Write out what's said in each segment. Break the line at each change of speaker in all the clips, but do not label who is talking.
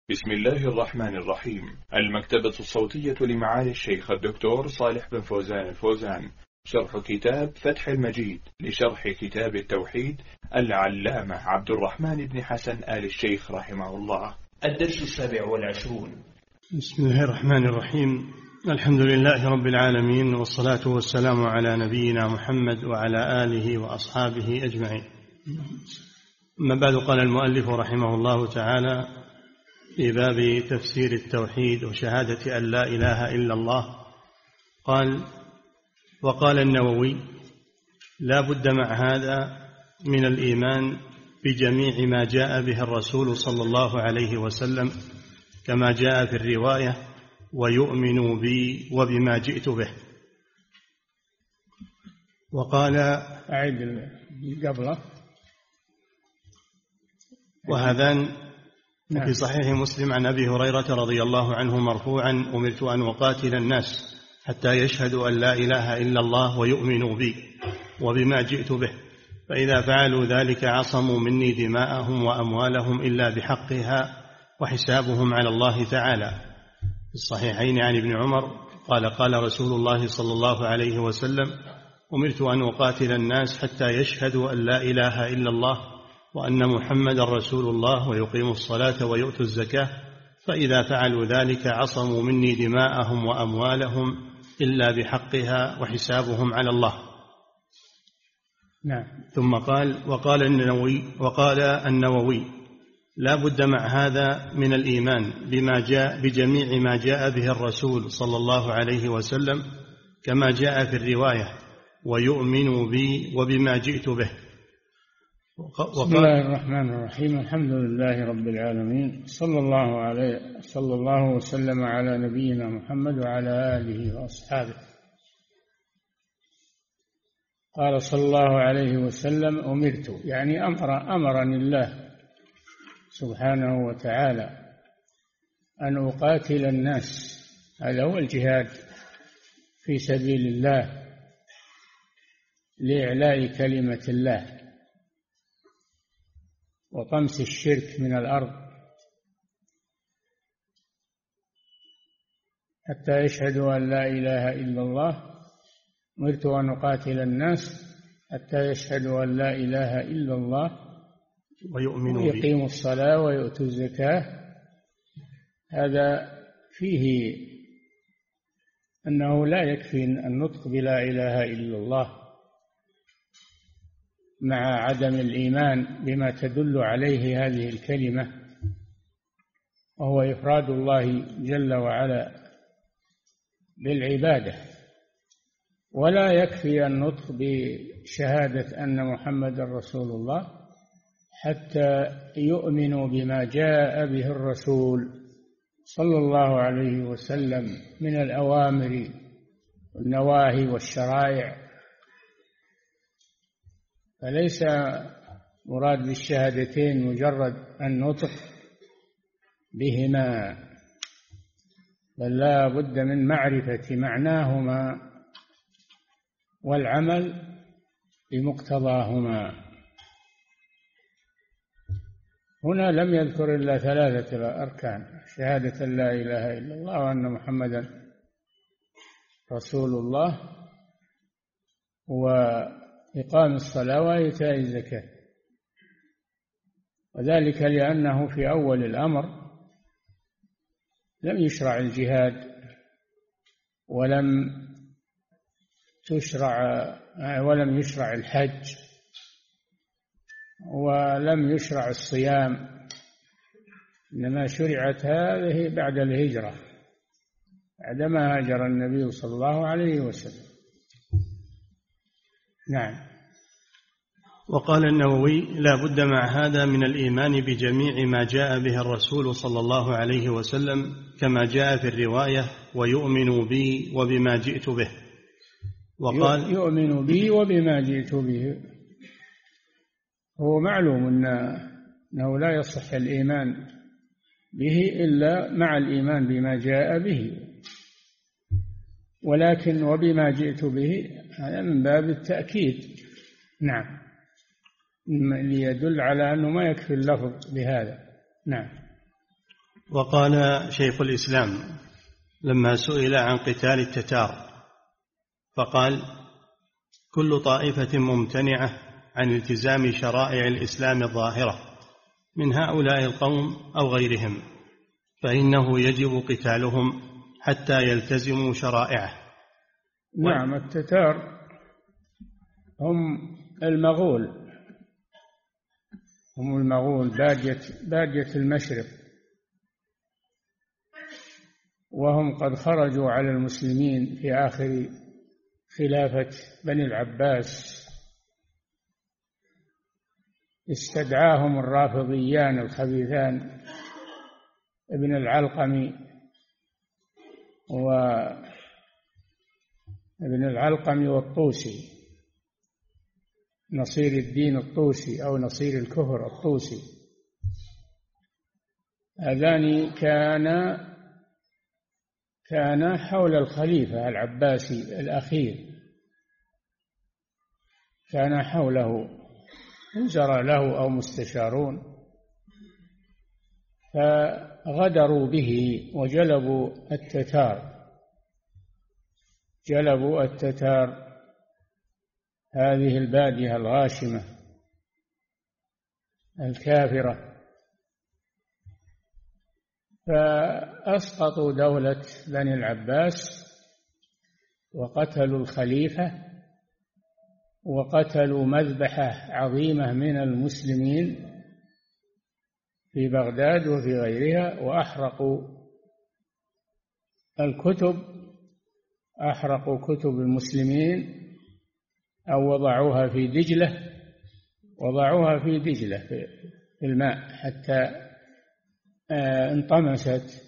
بسم الله الرحمن الرحيم. المكتبة الصوتية لمعالي الشيخ الدكتور صالح بن فوزان الفوزان، شرح كتاب فتح المجيد لشرح كتاب التوحيد العلامة عبد الرحمن بن حسن آل الشيخ رحمه الله. الدرس 27.
بسم الله الرحمن الرحيم. الحمد لله رب العالمين، والصلاة والسلام على نبينا محمد وعلى آله وأصحابه أجمعين. أما بعد، قال المؤلف رحمه الله تعالى في باب تفسير التوحيد وشهادة أن لا إله إلا الله، قال: وقال النووي: لا بد مع هذا من الإيمان بجميع ما جاء به الرسول صلى الله عليه وسلم كما جاء في الرواية، ويؤمن بي وبما جئت به. وقال
أعد قبله.
وهذان في صحيح مسلم عن أبي هريرة رضي الله عنه مرفوعا: أمرت أن أقاتل الناس حتى يشهدوا أن لا إله إلا الله ويؤمنوا بي وبما جئت به، فإذا فعلوا ذلك عصموا مني دماءهم وأموالهم إلا بحقها وحسابهم على الله تعالى. في الصحيحين عن ابن عمر قال: قال رسول الله صلى الله عليه وسلم: أمرت أن أقاتل الناس حتى يشهدوا أن لا إله إلا الله وأن محمد رسول الله ويقيموا الصلاة ويؤتوا الزكاة، فإذا فعلوا ذلك عصموا مني دماءهم وأموالهم إلا بحقها وحسابهم على الله.
نعم.
ثم قال: وقال النووي: لا بد مع هذا من الإيمان بجميع ما جاء به الرسول صلى الله عليه وسلم كما جاء في الرواية، ويؤمن بي وبما جئت به.
بسم الله الرحمن الرحيم. الحمد لله رب العالمين، صلى الله وسلم على نبينا محمد وعلى آله وأصحابه. قال صلى الله عليه وسلم: أمرت، يعني أمرني الله سبحانه وتعالى أن أقاتل الناس. هذا هو الجهاد في سبيل الله لإعلاء كلمة الله وطمس الشرك من الأرض حتى يشهدوا أن لا إله إلا الله. أمرت أن أقاتل الناس حتى يشهدوا أن لا إله إلا الله ويقيموا الصلاة ويؤتوا الزكاة. هذا فيه أنه لا يكفي النطق بلا إله إلا الله مع عدم الإيمان بما تدل عليه هذه الكلمة، وهو إفراد الله جل وعلا بالعبادة. ولا يكفي النطق بشهادة أن محمد رسول الله حتى يؤمنوا بما جاء به الرسول صلى الله عليه وسلم من الأوامر والنواهي والشرائع. فليس مراد بالشهادتين مجرد النطق بهما، بل لا بد من معرفة معناهما والعمل بمقتضاهما. هنا لم يذكر إلا 3 أركان: شهادة لا إله إلا الله وأن محمدا رسول الله وإقام الصلاة وإيتاء الزكاة. وذلك لأنه في أول الأمر لم يشرع الجهاد، ولم يشرع الحج، ولم يشرع الصيام، إنما شرعت هذه بعد الهجرة، بعدما هاجر النبي صلى الله عليه وسلم. نعم.
وقال النووي: لا بد مع هذا من الإيمان بجميع ما جاء به الرسول صلى الله عليه وسلم كما جاء في الرواية، ويؤمن بي وبما جئت به. وقال:
يؤمن بي وبما جئت به. هو معلوم أنه لا يصح الإيمان به إلا مع الإيمان بما جاء به، ولكن وبما جئت به هذا من باب التأكيد. نعم، ليدل على أنه ما يكفي اللفظ بهذا. نعم.
وقال شيخ الإسلام لما سئل عن قتال التتار فقال: كل طائفة ممتنعة عن التزام شرائع الإسلام الظاهرة من هؤلاء القوم أو غيرهم فإنه يجب قتالهم حتى يلتزموا شرائعه.
نعم، التتار هم المغول، بادية المشرق، وهم قد خرجوا على المسلمين في آخر خلافة بني العباس. استدعاهم الرافضيان الخبيثان ابن العلقمي والطوسي، نصير الدين الطوسي أو نصير الكفر الطوسي. هذان كان حول الخليفة العباسي الأخير، كان حوله وزراء له أو مستشارون، فغدروا به وجلبوا التتار هذه البادية الغاشمة الكافرة، فأسقطوا دولة بني العباس وقتلوا الخليفة وقتلوا مذبحة عظيمة من المسلمين في بغداد وفي غيرها، وأحرقوا كتب المسلمين أو وضعوها في دجلة في الماء حتى انطمست.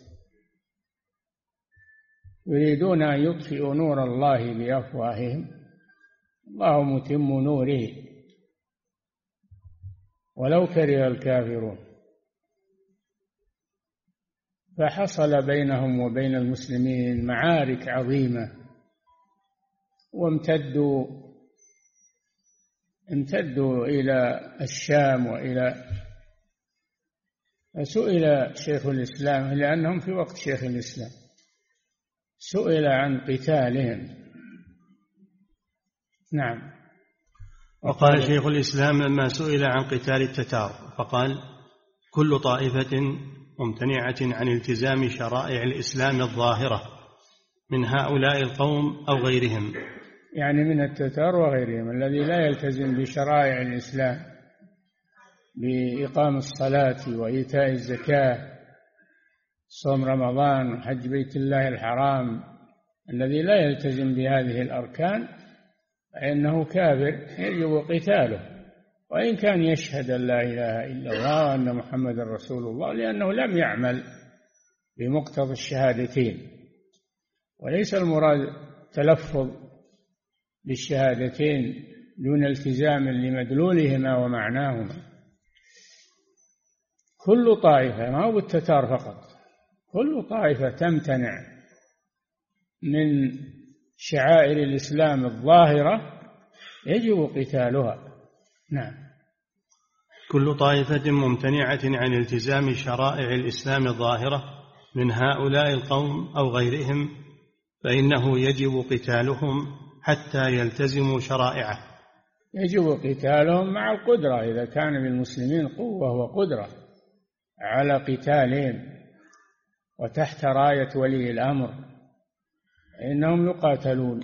يريدون أن يطفئوا نور الله بأفواههم، الله متم نوره ولو كره الكافرون. فحصل بينهم وبين المسلمين معارك عظيمة، امتدوا إلى الشام سئل شيخ الإسلام، لأنهم في وقت شيخ الإسلام، سئل عن قتالهم. نعم.
وقال شيخ الإسلام لما سئل عن قتال التتار فقال: كل طائفة ممتنعة عن التزام شرائع الإسلام الظاهرة من هؤلاء القوم أو غيرهم،
يعني من التتار وغيرهم الذي لا يلتزم بشرائع الإسلام بإقام الصلاة وإيتاء الزكاة، صوم رمضان وحج بيت الله الحرام، الذي لا يلتزم بهذه الأركان فإنه كافر يجب قتاله، وإن كان يشهد أن لا إله إلا الله وأن محمد رسول الله، لأنه لم يعمل بمقتضى الشهادتين. وليس المراد تلفظ بالشهادتين دون التزام لمدلولهما ومعناهما. كل طائفة، ما هو بالتتار فقط، كل طائفة تمتنع من شعائر الإسلام الظاهرة يجب قتالها. نعم.
كل طائفة ممتنعة عن التزام شرائع الإسلام الظاهرة من هؤلاء القوم أو غيرهم فإنه يجب قتالهم حتى يلتزموا شرائعه.
يجب قتالهم مع القدرة، إذا كان بالمسلمين قوة وقدرة على قتالهم وتحت راية ولي الأمر، إنهم يقاتلون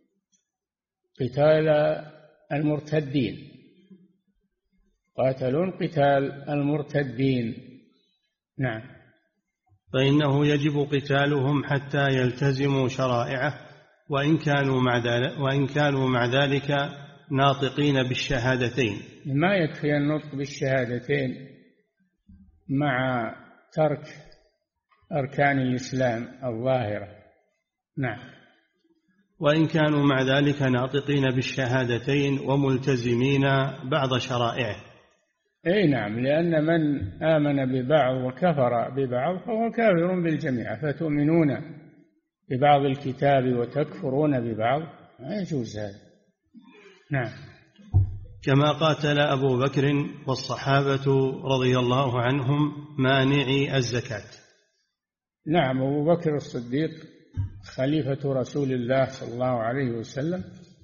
قتال المرتدين، قاتلون قتال المرتدين. نعم.
فإنه يجب قتالهم حتى يلتزموا شرائعه وإن كانوا مع ذلك ناطقين بالشهادتين.
ما يكفي النطق بالشهادتين مع ترك أركان الإسلام الظاهرة. نعم.
وإن كانوا مع ذلك ناطقين بالشهادتين وملتزمين بعض شرائعه.
أي نعم، لأن من آمن ببعض وكفر ببعض فهو كافر بالجميع، فتؤمنون ببعض الكتاب وتكفرون ببعض، لا يجوز هذا. نعم.
كما قاتل أبو بكر والصحابة رضي الله عنهم مانعي الزكاة.
نعم، أبو بكر الصديق خليفة رسول الله صلى الله عليه وسلم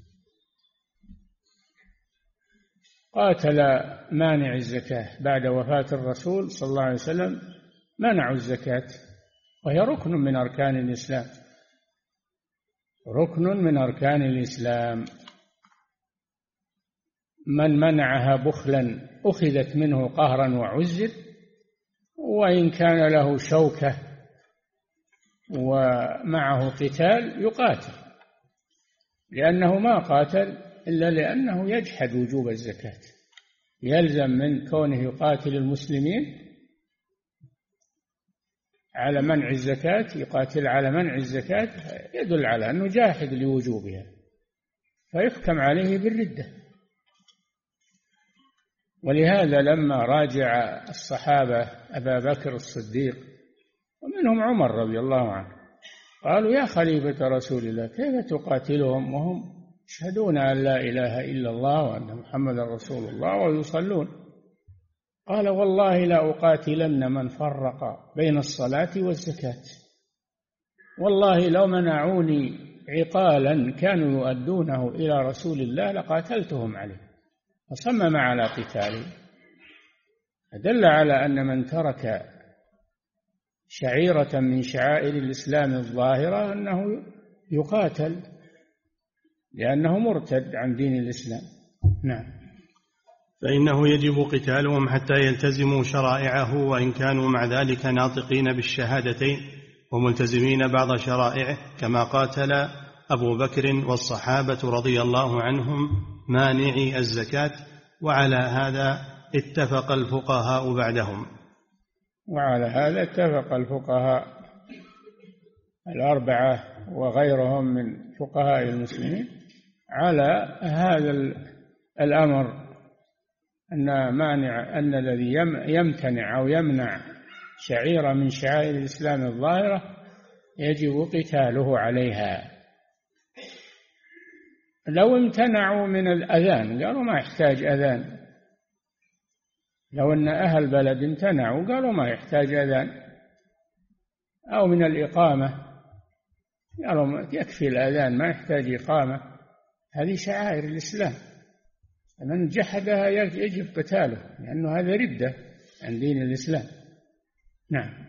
قاتل مانع الزكاة بعد وفاة الرسول صلى الله عليه وسلم، منعوا الزكاة وهي ركن من أركان الإسلام، ركن من أركان الإسلام. من منعها بخلا أخذت منه قهرا وعزر، وإن كان له شوكة ومعه قتال يقاتل، لأنه ما قاتل إلا لأنه يجحد وجوب الزكاة. يلزم من كونه يقاتل المسلمين على منع الزكاة، يقاتل على منع الزكاة يدل على أنه جاحد لوجوبها، فيحكم عليه بالردة. ولهذا لما راجع الصحابة أبا بكر الصديق ومنهم عمر رضي الله عنه قالوا: يا خليفة رسول الله، كيف تقاتلهم وهم يشهدون أن لا إله إلا الله وأن محمدا رسول الله ويصلون؟ قال: والله لا أقاتلن من فرق بين الصلاة والزكاة، والله لو منعوني عقالا كانوا يؤدونه إلى رسول الله لقاتلتهم عليه. فصمم على قتاله، دل على أن من ترك شعيرة من شعائر الإسلام الظاهرة أنه يقاتل لأنه مرتد عن دين الإسلام. نعم.
فإنه يجب قتالهم حتى يلتزموا شرائعه، وإن كانوا مع ذلك ناطقين بالشهادتين وملتزمين بعض شرائعه، كما قاتل أبو بكر والصحابة رضي الله عنهم مانعي الزكاة. وعلى هذا اتفق الفقهاء بعدهم.
وعلى هذا اتفق الفقهاء الأربعة وغيرهم من فقهاء المسلمين على هذا الأمر، أن الذي يمتنع أو يمنع شعيرة من شعائر الإسلام الظاهرة يجب قتاله عليها. لو امتنعوا من الأذان قالوا ما يحتاج أذان، لو أن أهل بلد امتنعوا قالوا ما يحتاج أذان، أو من الإقامة قالوا يكفي الأذان ما يحتاج إقامة. هذه شعائر الإسلام، من جحدها يجب قتاله، لأنه هذا ردة عن دين الإسلام. نعم.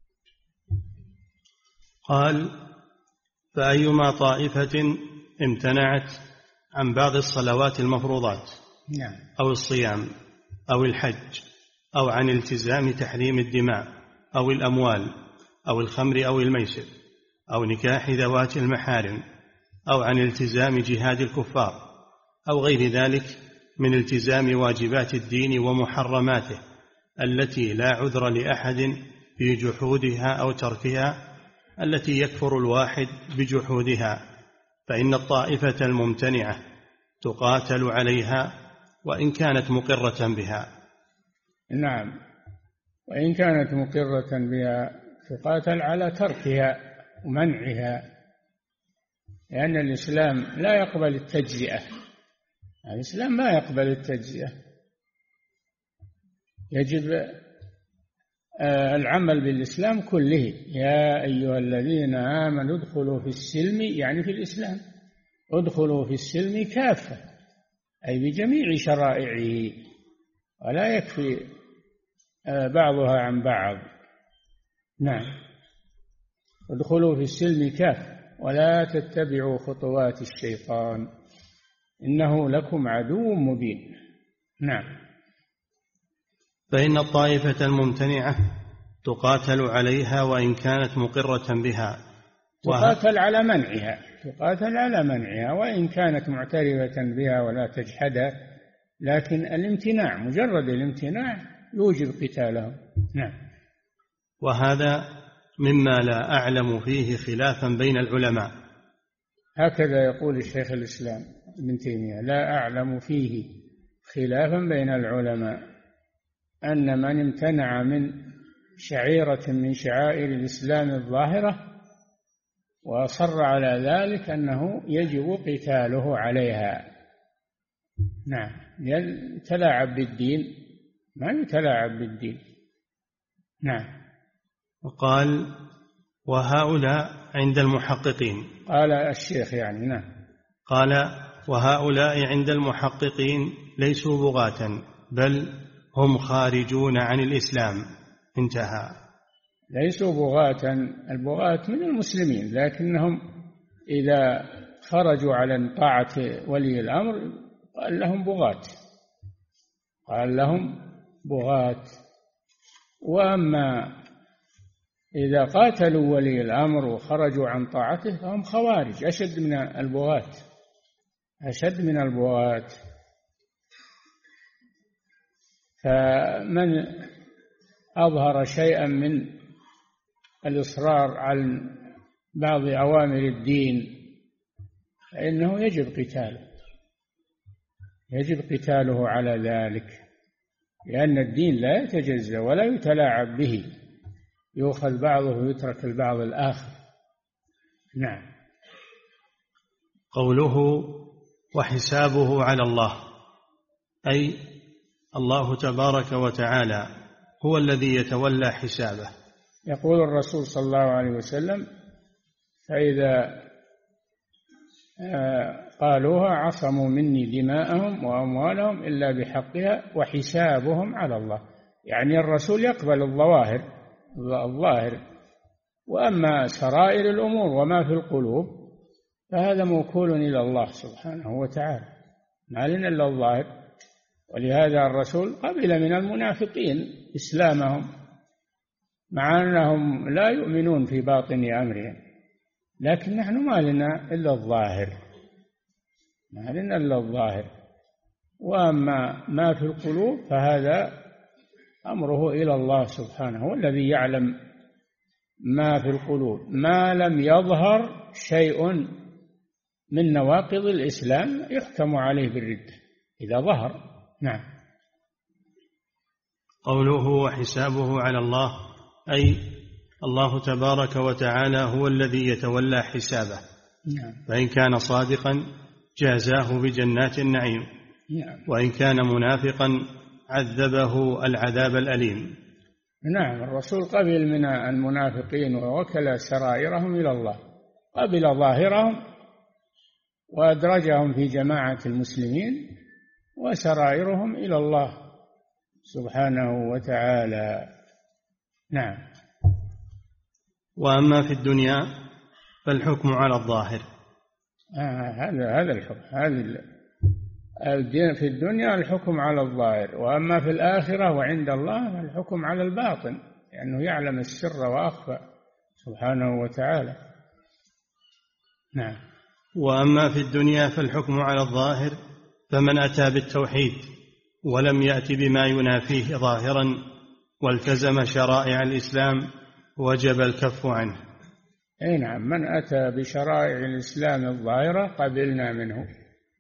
قال: فأيما طائفة امتنعت عن بعض الصلوات المفروضات أو الصيام أو الحج أو عن التزام تحريم الدماء أو الأموال أو الخمر أو الميسر أو نكاح ذوات المحارم أو عن التزام جهاد الكفار أو غير ذلك من التزام واجبات الدين ومحرماته التي لا عذر لأحد في جحودها أو تركها، التي يكفر الواحد بجحودها، فإن الطائفة الممتنعة تقاتل عليها وإن كانت مقرة بها.
نعم، وإن كانت مقرة بها تقاتل على تركها ومنعها، لأن الإسلام لا يقبل التجزئة، الإسلام ما يقبل التجزئة، يجب العمل بالإسلام كله. يا أيها الذين آمنوا ادخلوا في السلم، يعني في الإسلام، ادخلوا في السلم كافة، أي بجميع شرائعه، ولا يكفي بعضها عن بعض. نعم، ادخلوا في السلم كافة ولا تتبعوا خطوات الشيطان إنه لكم عدو مبين. نعم.
فإن الطائفة الممتنعة تقاتل عليها وإن كانت مقرة بها،
تقاتل على منعها، تقاتل على منعها وإن كانت معترفة بها ولا تجحدها، لكن الامتناع، مجرد الامتناع يوجب قتالهم. نعم.
وهذا مما لا أعلم فيه خلافا بين العلماء.
هكذا يقول الشيخ الإسلام ابن تيمية: لا أعلم فيه خلافا بين العلماء، أن من امتنع من شعيرة من شعائر الإسلام الظاهرة وأصر على ذلك أنه يجب قتاله عليها. نعم، يتلاعب بالدين، ما يتلاعب بالدين. نعم.
وقال: وهؤلاء عند المحققين.
قال الشيخ يعني نعم.
قال وهؤلاء عند المحققين ليسوا بغاة بل هم خارجون عن الإسلام. انتهى.
ليسوا بغاة، البغاة من المسلمين، لكنهم إذا خرجوا عن طاعة ولي الأمر قال لهم بغاة، قال لهم بغاة. وأما إذا قاتلوا ولي الأمر وخرجوا عن طاعته فهم خوارج، أشد من البغاة، أشد من البغاة. فمن أظهر شيئا من الإصرار على بعض أوامر الدين فإنه يجب قتاله، يجب قتاله على ذلك، لأن الدين لا يتجزأ ولا يتلاعب به، يؤخذ بعضه ويترك البعض الآخر. نعم.
قوله وحسابه على الله، أي الله تبارك وتعالى هو الذي يتولى حسابه.
يقول الرسول صلى الله عليه وسلم: فإذا قالوها عصموا مني دماءهم وأموالهم إلا بحقها وحسابهم على الله. يعني الرسول يقبل الظاهر، وأما سرائر الأمور وما في القلوب فهذا موكول إلى الله سبحانه وتعالى، ما لنا إلا الظاهر. ولهذا الرسول قبل من المنافقين إسلامهم مع أنهم لا يؤمنون في باطن أمرهم، لكن نحن ما لنا إلا الظاهر، ما لنا إلا الظاهر. وأما ما في القلوب فهذا أمره إلى الله سبحانه، هو الذي يعلم ما في القلوب ما لم يظهر شيء من نواقض الإسلام يحكم عليه بالردة إذا ظهر. نعم.
قوله وحسابه على الله، أي الله تبارك وتعالى هو الذي يتولى حسابه.
نعم.
فإن كان صادقا جازاه بجنات النعيم.
نعم.
وإن كان منافقا عذبه العذاب الأليم.
نعم. الرسول قبل من المنافقين ووكل سرائرهم إلى الله، قبل ظاهرهم وأدرجهم في جماعة المسلمين، وسرائرهم إلى الله سبحانه وتعالى. نعم.
وأما في الدنيا فالحكم على الظاهر.
هذا الحكم، في الدنيا الحكم على الظاهر، وأما في الآخرة وعند الله الحكم على الباطن، لأنه يعلم السر وأخفى سبحانه وتعالى. نعم.
وأما في الدنيا فالحكم على الظاهر، فمن أتى بالتوحيد ولم يأت بما ينافيه ظاهرا والتزم شرائع الإسلام وجب الكف عنه.
أي نعم. من أتى بشرائع الإسلام الظاهرة قبلنا منه،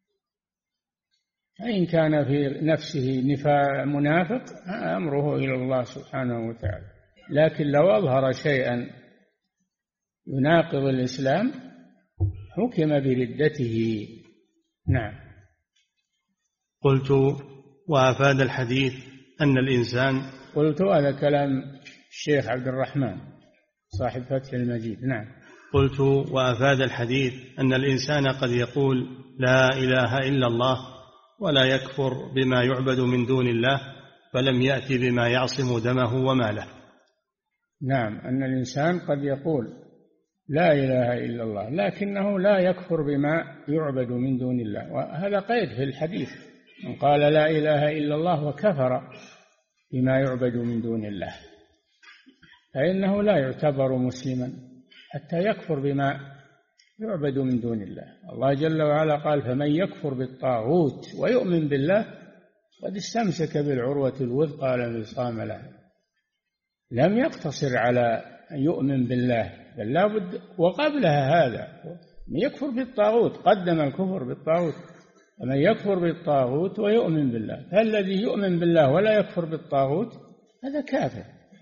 فإن كان في نفسه منافق أمره إلى الله سبحانه وتعالى، لكن لو أظهر شيئا يناقض الإسلام حكم بردته. نعم.
قلت وأفاد الحديث أن الإنسان.
قلت هذا كلام الشيخ عبد الرحمن صاحب فتح المجيد. نعم.
قلت وأفاد الحديث أن الإنسان قد يقول لا إله إلا الله ولا يكفر بما يعبد من دون الله فلم يأتي بما يعصم دمه وماله.
نعم. أن الإنسان قد يقول لا إله إلا الله لكنه لا يكفر بما يعبد من دون الله، وهذا قيد في الحديث: من قال لا إله إلا الله وكفر بما يعبد من دون الله فإنه لا يعتبر مسلما حتى يكفر بما يعبد من دون الله. الله جل وعلا قال: فمن يكفر بالطاغوت ويؤمن بالله قد استمسك بالعروة الوثقى لا انفصام لها. لم يقتصر على يؤمن بالله، بل لابد وقبلها هذا يكفر بالطاغوت، قدم الكفر بالطاغوت. ومن يكفر بالطاغوت ويؤمن بالله، فالذي يؤمن بالله ولا يكفر بالطاغوت هذا كافر،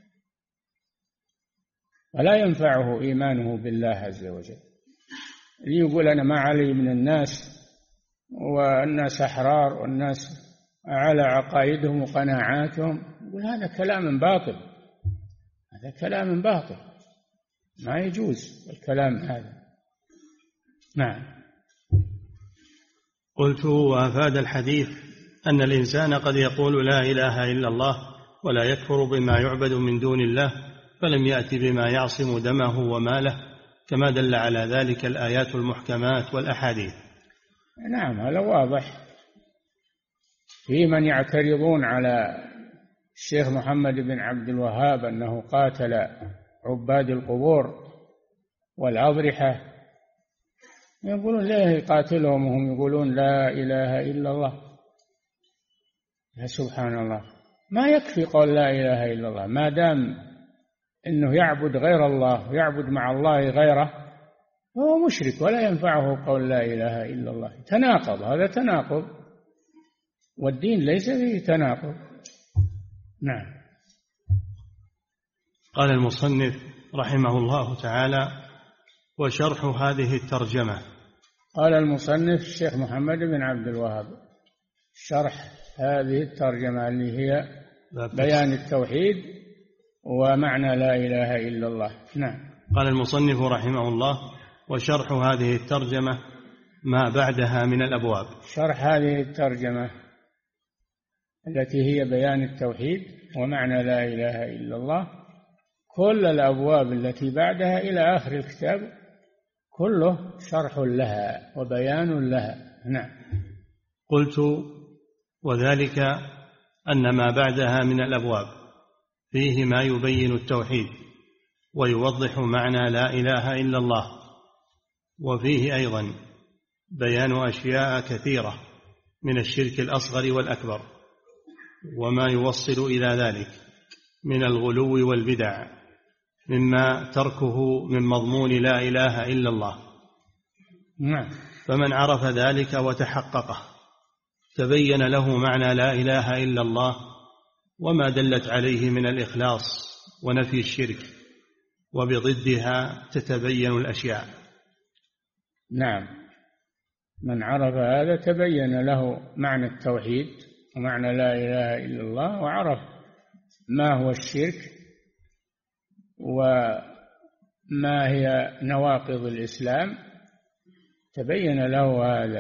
ولا ينفعه إيمانه بالله عز وجل. اللي يقول أنا ما علي من الناس والناس أحرار والناس على عقائدهم وقناعاتهم، يقول هذا كلام باطل، هذا كلام باطل. ما يجوز الكلام هذا. نعم.
قلت: وأفاد الحديث أن الإنسان قد يقول لا إله إلا الله ولا يكفر بما يعبد من دون الله، فلم يأتي بما يعصم دمه وماله، كما دل على ذلك الآيات المحكمات والأحاديث.
نعم، هذا واضح. في من يعترضون على الشيخ محمد بن عبد الوهاب أنه قاتل عباد القبور والأضرحة، يقولون ليه يقاتلهم وهم يقولون لا إله إلا الله؟ يا سبحان الله، ما يكفي قول لا إله إلا الله، ما دام أنه يعبد غير الله ويعبد مع الله غيره فهو مشرك ولا ينفعه قول لا إله إلا الله. تناقض، هذا تناقض، والدين ليس فيه تناقض. نعم.
قال المصنف رحمه الله تعالى: وشرح هذه الترجمة.
قال المصنف الشيخ محمد بن عبد الوهاب: شرح هذه الترجمة اللي هي بيان التوحيد ومعنى لا إله إلا الله. نعم.
قال المصنف رحمه الله: وشرح هذه الترجمة ما بعدها من الأبواب.
شرح هذه الترجمة التي هي بيان التوحيد ومعنى لا إله إلا الله، كل الأبواب التي بعدها إلى آخر الكتاب كله شرح لها وبيان لها. نعم.
قلت: وذلك أن ما بعدها من الأبواب فيه ما يبين التوحيد ويوضح معنى لا إله إلا الله، وفيه أيضا بيان أشياء كثيرة من الشرك الأصغر والأكبر وما يوصل إلى ذلك من الغلو والبدع، مما تركه من مضمون لا إله إلا الله.
نعم.
فمن عرف ذلك وتحققه تبين له معنى لا إله إلا الله وما دلت عليه من الإخلاص ونفي الشرك، وبضدها تتبين الأشياء.
نعم، من عرف هذا تبين له معنى التوحيد ومعنى لا إله إلا الله، وعرف ما هو الشرك وما هي نواقض الإسلام، تبين له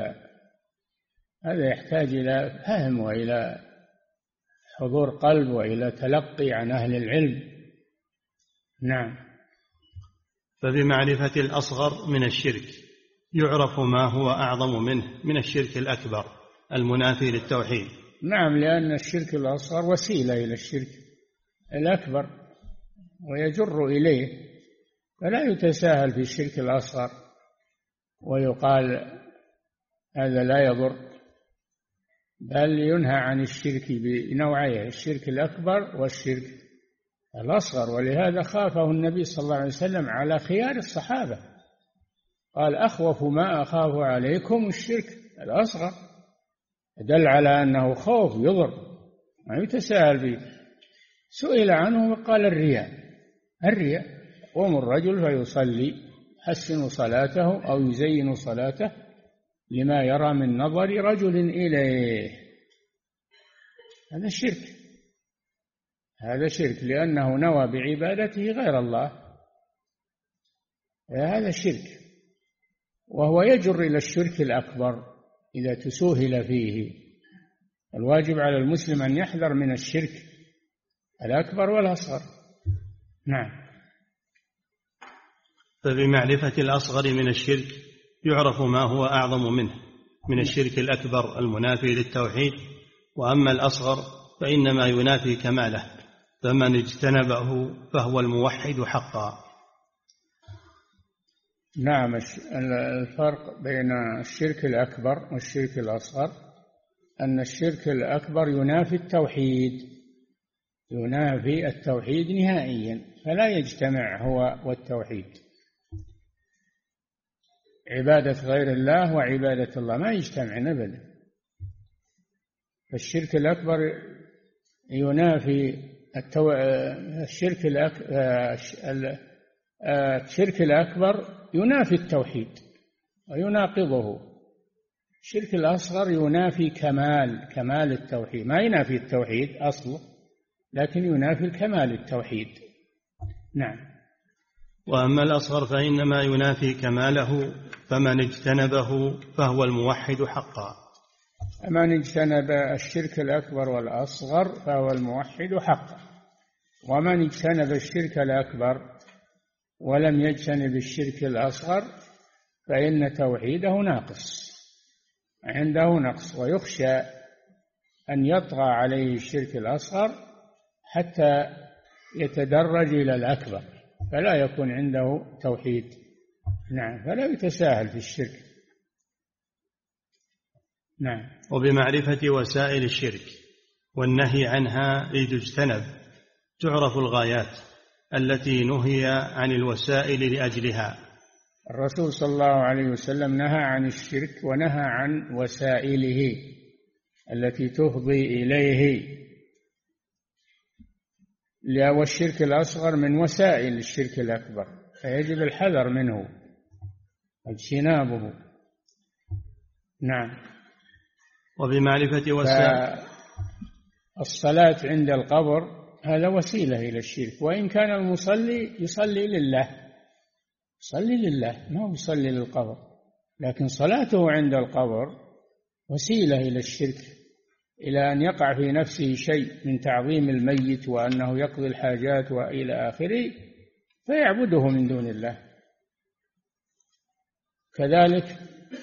هذا يحتاج إلى فهم وإلى حضور قلب وإلى تلقي عن أهل العلم. نعم.
فبمعرفة الأصغر من الشرك يعرف ما هو أعظم منه من الشرك الأكبر المنافي للتوحيد.
نعم، لأن الشرك الأصغر وسيلة إلى الشرك الأكبر ويجر إليه، فلا يتساهل في الشرك الأصغر ويقال هذا لا يضر، بل ينهى عن الشرك بنوعيه: الشرك الأكبر والشرك الأصغر. ولهذا خافه النبي صلى الله عليه وسلم على خيار الصحابة، قال: أخوف ما أخاف عليكم الشرك الأصغر، دل على أنه خوف يضر ما يتساهل به. سئل عنه وقال: الرياء يقوم الرجل فيصلي يحسن صلاته أو يزين صلاته لما يرى من نظر رجل إليه، هذا شرك لأنه نوى بعبادته غير الله، هذا شرك، وهو يجر إلى الشرك الأكبر إذا تسوهل فيه. الواجب على المسلم أن يحذر من الشرك الأكبر والأصغر. نعم.
فبمعرفة الأصغر من الشرك يعرف ما هو أعظم منه من الشرك الأكبر المنافي للتوحيد، وأما الأصغر فإنما ينافي كماله، فمن اجتنبه فهو الموحد حقا.
نعم. الفرق بين الشرك الأكبر والشرك الأصغر أن الشرك الأكبر ينافي التوحيد نهائيا، فلا يجتمع هو والتوحيد. عبادة غير الله وعبادة الله ما يجتمعن أبدا. فالشرك الأكبر ينافي الشرك الأكبر ينافي التوحيد ويناقضه. الشرك الأصغر ينافي كمال التوحيد، ما ينافي التوحيد أصله، لكن ينافي الكمال التوحيد. نعم.
وأما الأصغر فإنما ينافي كماله، فمن اجتنبه فهو الموحد حقا.
من اجتنب الشرك الأكبر والأصغر فهو الموحد حقا، ومن اجتنب الشرك الأكبر ولم يجتنب الشرك الأصغر فإن توحيده ناقص، عنده نقص، ويخشى أن يطغى عليه الشرك الأصغر حتى يتدرج إلى الأكبر فلا يكون عنده توحيد. نعم، فلا يتساهل في الشرك. نعم.
وبمعرفة وسائل الشرك والنهي عنها لتجتنب تعرف الغايات التي نهي عن الوسائل لأجلها.
الرسول صلى الله عليه وسلم نهى عن الشرك ونهى عن وسائله التي تفضي إليه، والشرك الأصغر من وسائل الشرك الأكبر، فيجب الحذر منه واجتنابه. نعم.
وبمعرفة وسائل
الصلاة عند القبر هذا وسيلة إلى الشرك، وإن كان المصلي يصلي لله، يصلي لله ما يصلي للقبر، لكن صلاته عند القبر وسيلة إلى الشرك، إلى أن يقع في نفسه شيء من تعظيم الميت وأنه يقضي الحاجات وإلى آخره فيعبده من دون الله. كذلك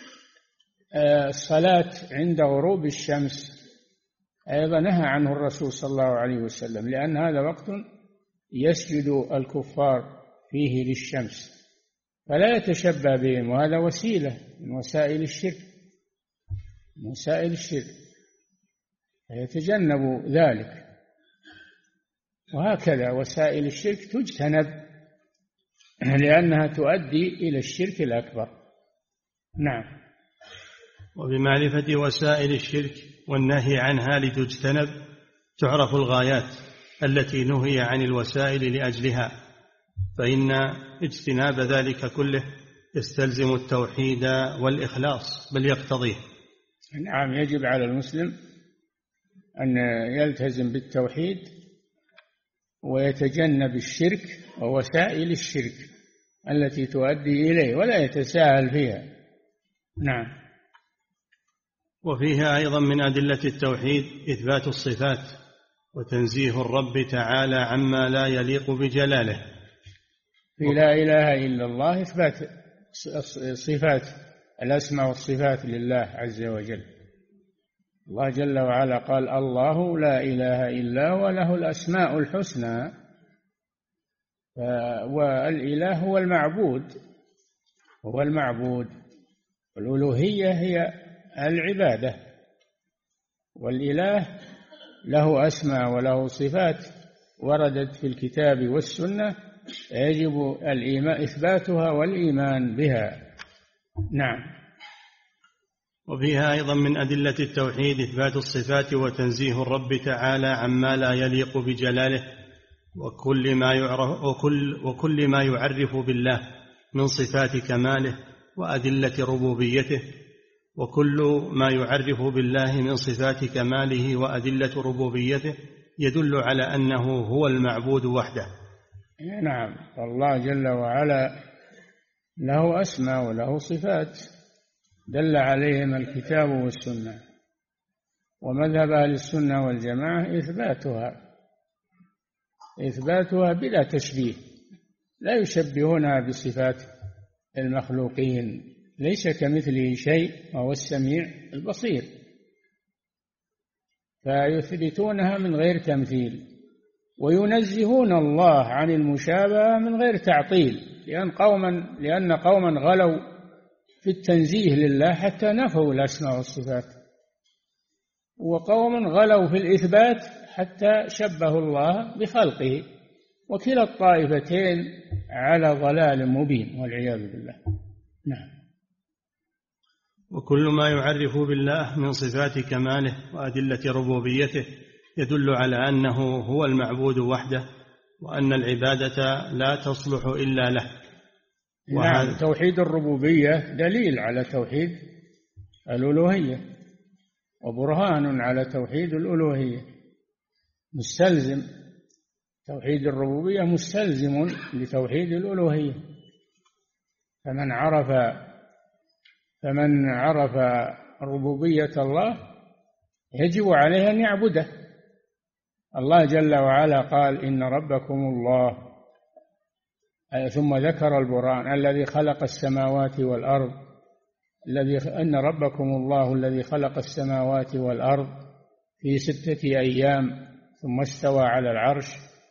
الصلاة عند غروب الشمس أيضا نهى عنه الرسول صلى الله عليه وسلم، لأن هذا وقت يسجد الكفار فيه للشمس فلا يتشبه بهم، وهذا وسيلة من وسائل الشرك، من وسائل الشرك، فيتجنب ذلك. وهكذا وسائل الشرك تجتنب لأنها تؤدي إلى الشرك الأكبر. نعم.
وبمعرفة وسائل الشرك والنهي عنها لتجتنب تعرف الغايات التي نهي عن الوسائل لأجلها، فإن اجتناب ذلك كله يستلزم التوحيد والإخلاص بل يقتضيه.
نعم، يجب على المسلم أن يلتزم بالتوحيد ويتجنب الشرك ووسائل الشرك التي تؤدي إليه ولا يتساهل فيها. نعم.
وفيها أيضا من أدلة التوحيد إثبات الصفات وتنزيه الرب تعالى عما لا يليق بجلاله.
في لا إله إلا الله إثبات صفات الأسماء والصفات لله عز وجل. الله جل وعلا قال: الله لا إله إلا هو له الأسماء الحسنى. والإله هو المعبود، هو المعبود، والألوهية هي العبادة، والإله له أسماء وله صفات وردت في الكتاب والسنة يجب إثباتها والإيمان بها. نعم.
وفيها أيضا من أدلة التوحيد إثبات الصفات وتنزيه الرب تعالى عما لا يليق بجلاله وكل ما يعرف بالله من صفات كماله وأدلة ربوبيته، وكل ما يعرف بالله من صفات كماله وأدلة ربوبيته يدل على أنه هو المعبود وحده.
نعم، الله جل وعلا له أسماء وله صفات دل عليهم الكتاب والسنة، ومذهب أهل السنة والجماعة إثباتها بلا تشبيه، لا يشبهونها بصفات المخلوقين، ليس كمثله شيء وهو السميع البصير، فيثبتونها من غير تمثيل، وينزهون الله عن المشابهة من غير تعطيل، لأن قوما غلوا في التنزيه لله حتى نفوا الأسماء والصفات، وقوم غلوا في الإثبات حتى شبهوا الله بخلقه، وكلا الطائفتين على ضلال مبين والعياذ بالله. نعم.
وكل ما يعرف بالله من صفات كماله وأدلة ربوبيته يدل على أنه هو المعبود وحده، وأن العبادة لا تصلح إلا له.
نعم، توحيد الربوبية دليل على توحيد الألوهية وبرهان على توحيد الألوهية، مستلزم توحيد الربوبية مستلزم لتوحيد الألوهية. فمن عرف ربوبية الله يجب عليه أن يعبده. الله جل وعلا قال إن ربكم الله، ثم ذكر البرهان الذي خلق السماوات والأرض، أن ربكم الله الذي خلق السماوات والأرض في 6 أيام ثم استوى على العرش.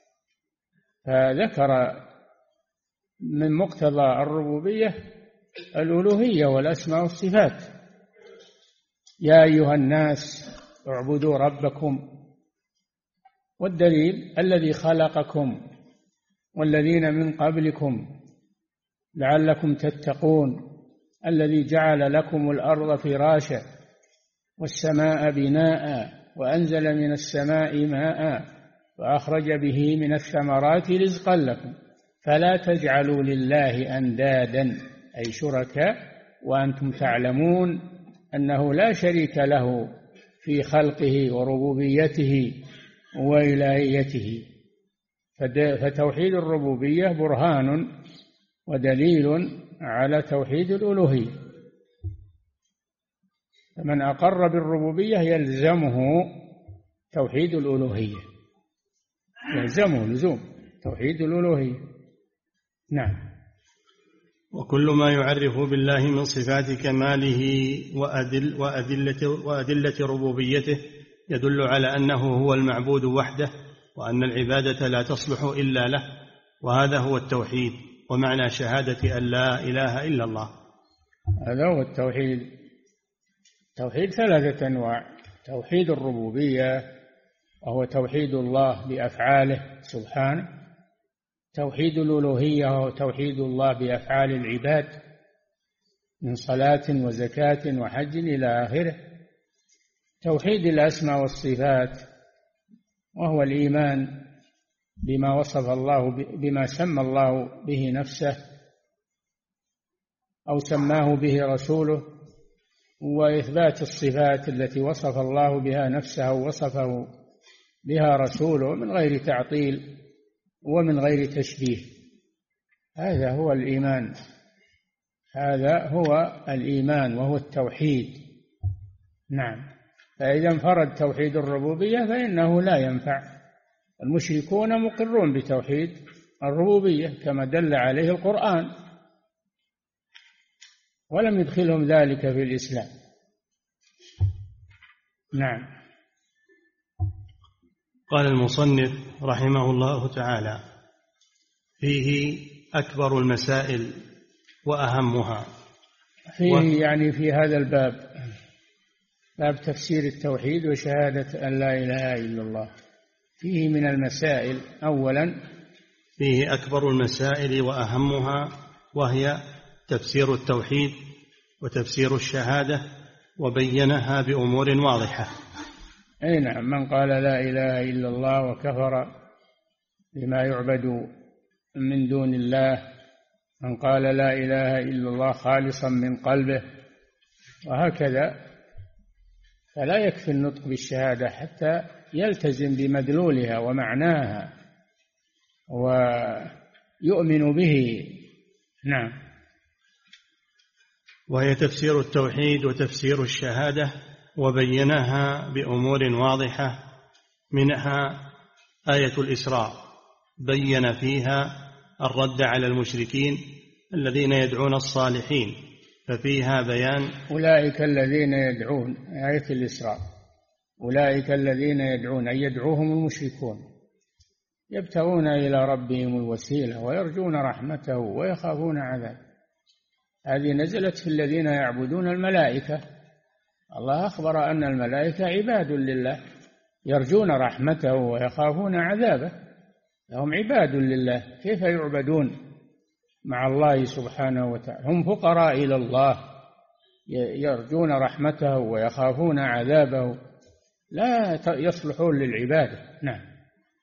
فذكر من مقتضى الربوبية الألوهية والأسماء والصفات. يا أيها الناس اعبدوا ربكم، والدليل الذي خلقكم والذين من قبلكم لعلكم تتقون، الذي جعل لكم الأرض فراشا والسماء بناء وأنزل من السماء ماء وأخرج به من الثمرات رزقا لكم فلا تجعلوا لله أندادا أي شركاء وأنتم تعلمون أنه لا شريك له في خلقه وربوبيته وإلهيته. فتوحيد الربوبية برهان ودليل على توحيد الألوهية. فمن أقر بالربوبية يلزمه توحيد الألوهية، يلزمه لزوم توحيد الألوهية. نعم.
وكل ما يعرف بالله من صفات كماله وأدلة ربوبيته يدل على أنه هو المعبود وحده، وأن العبادة لا تصلح إلا له، وهذا هو التوحيد ومعنى شهادة أن لا إله إلا الله.
هذا هو التوحيد. توحيد 3 أنواع: توحيد الربوبية وهو توحيد الله بأفعاله سبحانه، توحيد الألوهية وهو توحيد الله بأفعال العباد من صلاة وزكاة وحج إلى آخره، توحيد الأسماء والصفات وهو الإيمان بما وصف الله بما سمى الله به نفسه أو سماه به رسوله، وإثبات الصفات التي وصف الله بها نفسه ووصفه بها رسوله من غير تعطيل ومن غير تشبيه. هذا هو الإيمان، هذا هو الإيمان وهو التوحيد. نعم. فإذا انفرد توحيد الربوبية فإنه لا ينفع. المشركون مقرون بتوحيد الربوبية كما دل عليه القرآن، ولم يدخلهم ذلك في الإسلام. نعم.
قال المصنف رحمه الله تعالى: فيه أكبر المسائل وأهمها.
فيه يعني في هذا الباب، باب تفسير التوحيد وشهادة أن لا إله إلا الله، فيه من المسائل: أولا
فيه أكبر المسائل وأهمها، وهي تفسير التوحيد وتفسير الشهادة، وبينها بأمور واضحة.
أي نعم. من قال لا إله إلا الله وكفر بما يعبد من دون الله، من قال لا إله إلا الله خالصا من قلبه، وهكذا. فلا يكفي النطق بالشهادة حتى يلتزم بمدلولها ومعناها ويؤمن به. نعم.
وهي تفسير التوحيد وتفسير الشهادة، وبينها بأمور واضحة، منها آية الإسراء بين فيها الرد على المشركين الذين يدعون الصالحين، ففيها بيان
أولئك الذين يدعون، آية الإسراء، أولئك الذين يدعون أي يدعوهم المشركون، يبتغون إلى ربهم الوسيلة ويرجون رحمته ويخافون عذابه. هذه نزلت في الذين يعبدون الملائكة. الله أخبر أن الملائكة عباد لله يرجون رحمته ويخافون عذابه، هم عباد لله، كيف يعبدون مع الله سبحانه وتعالى؟ هم فقراء إلى الله يرجون رحمته ويخافون عذابه، لا يصلحون للعبادة. نعم.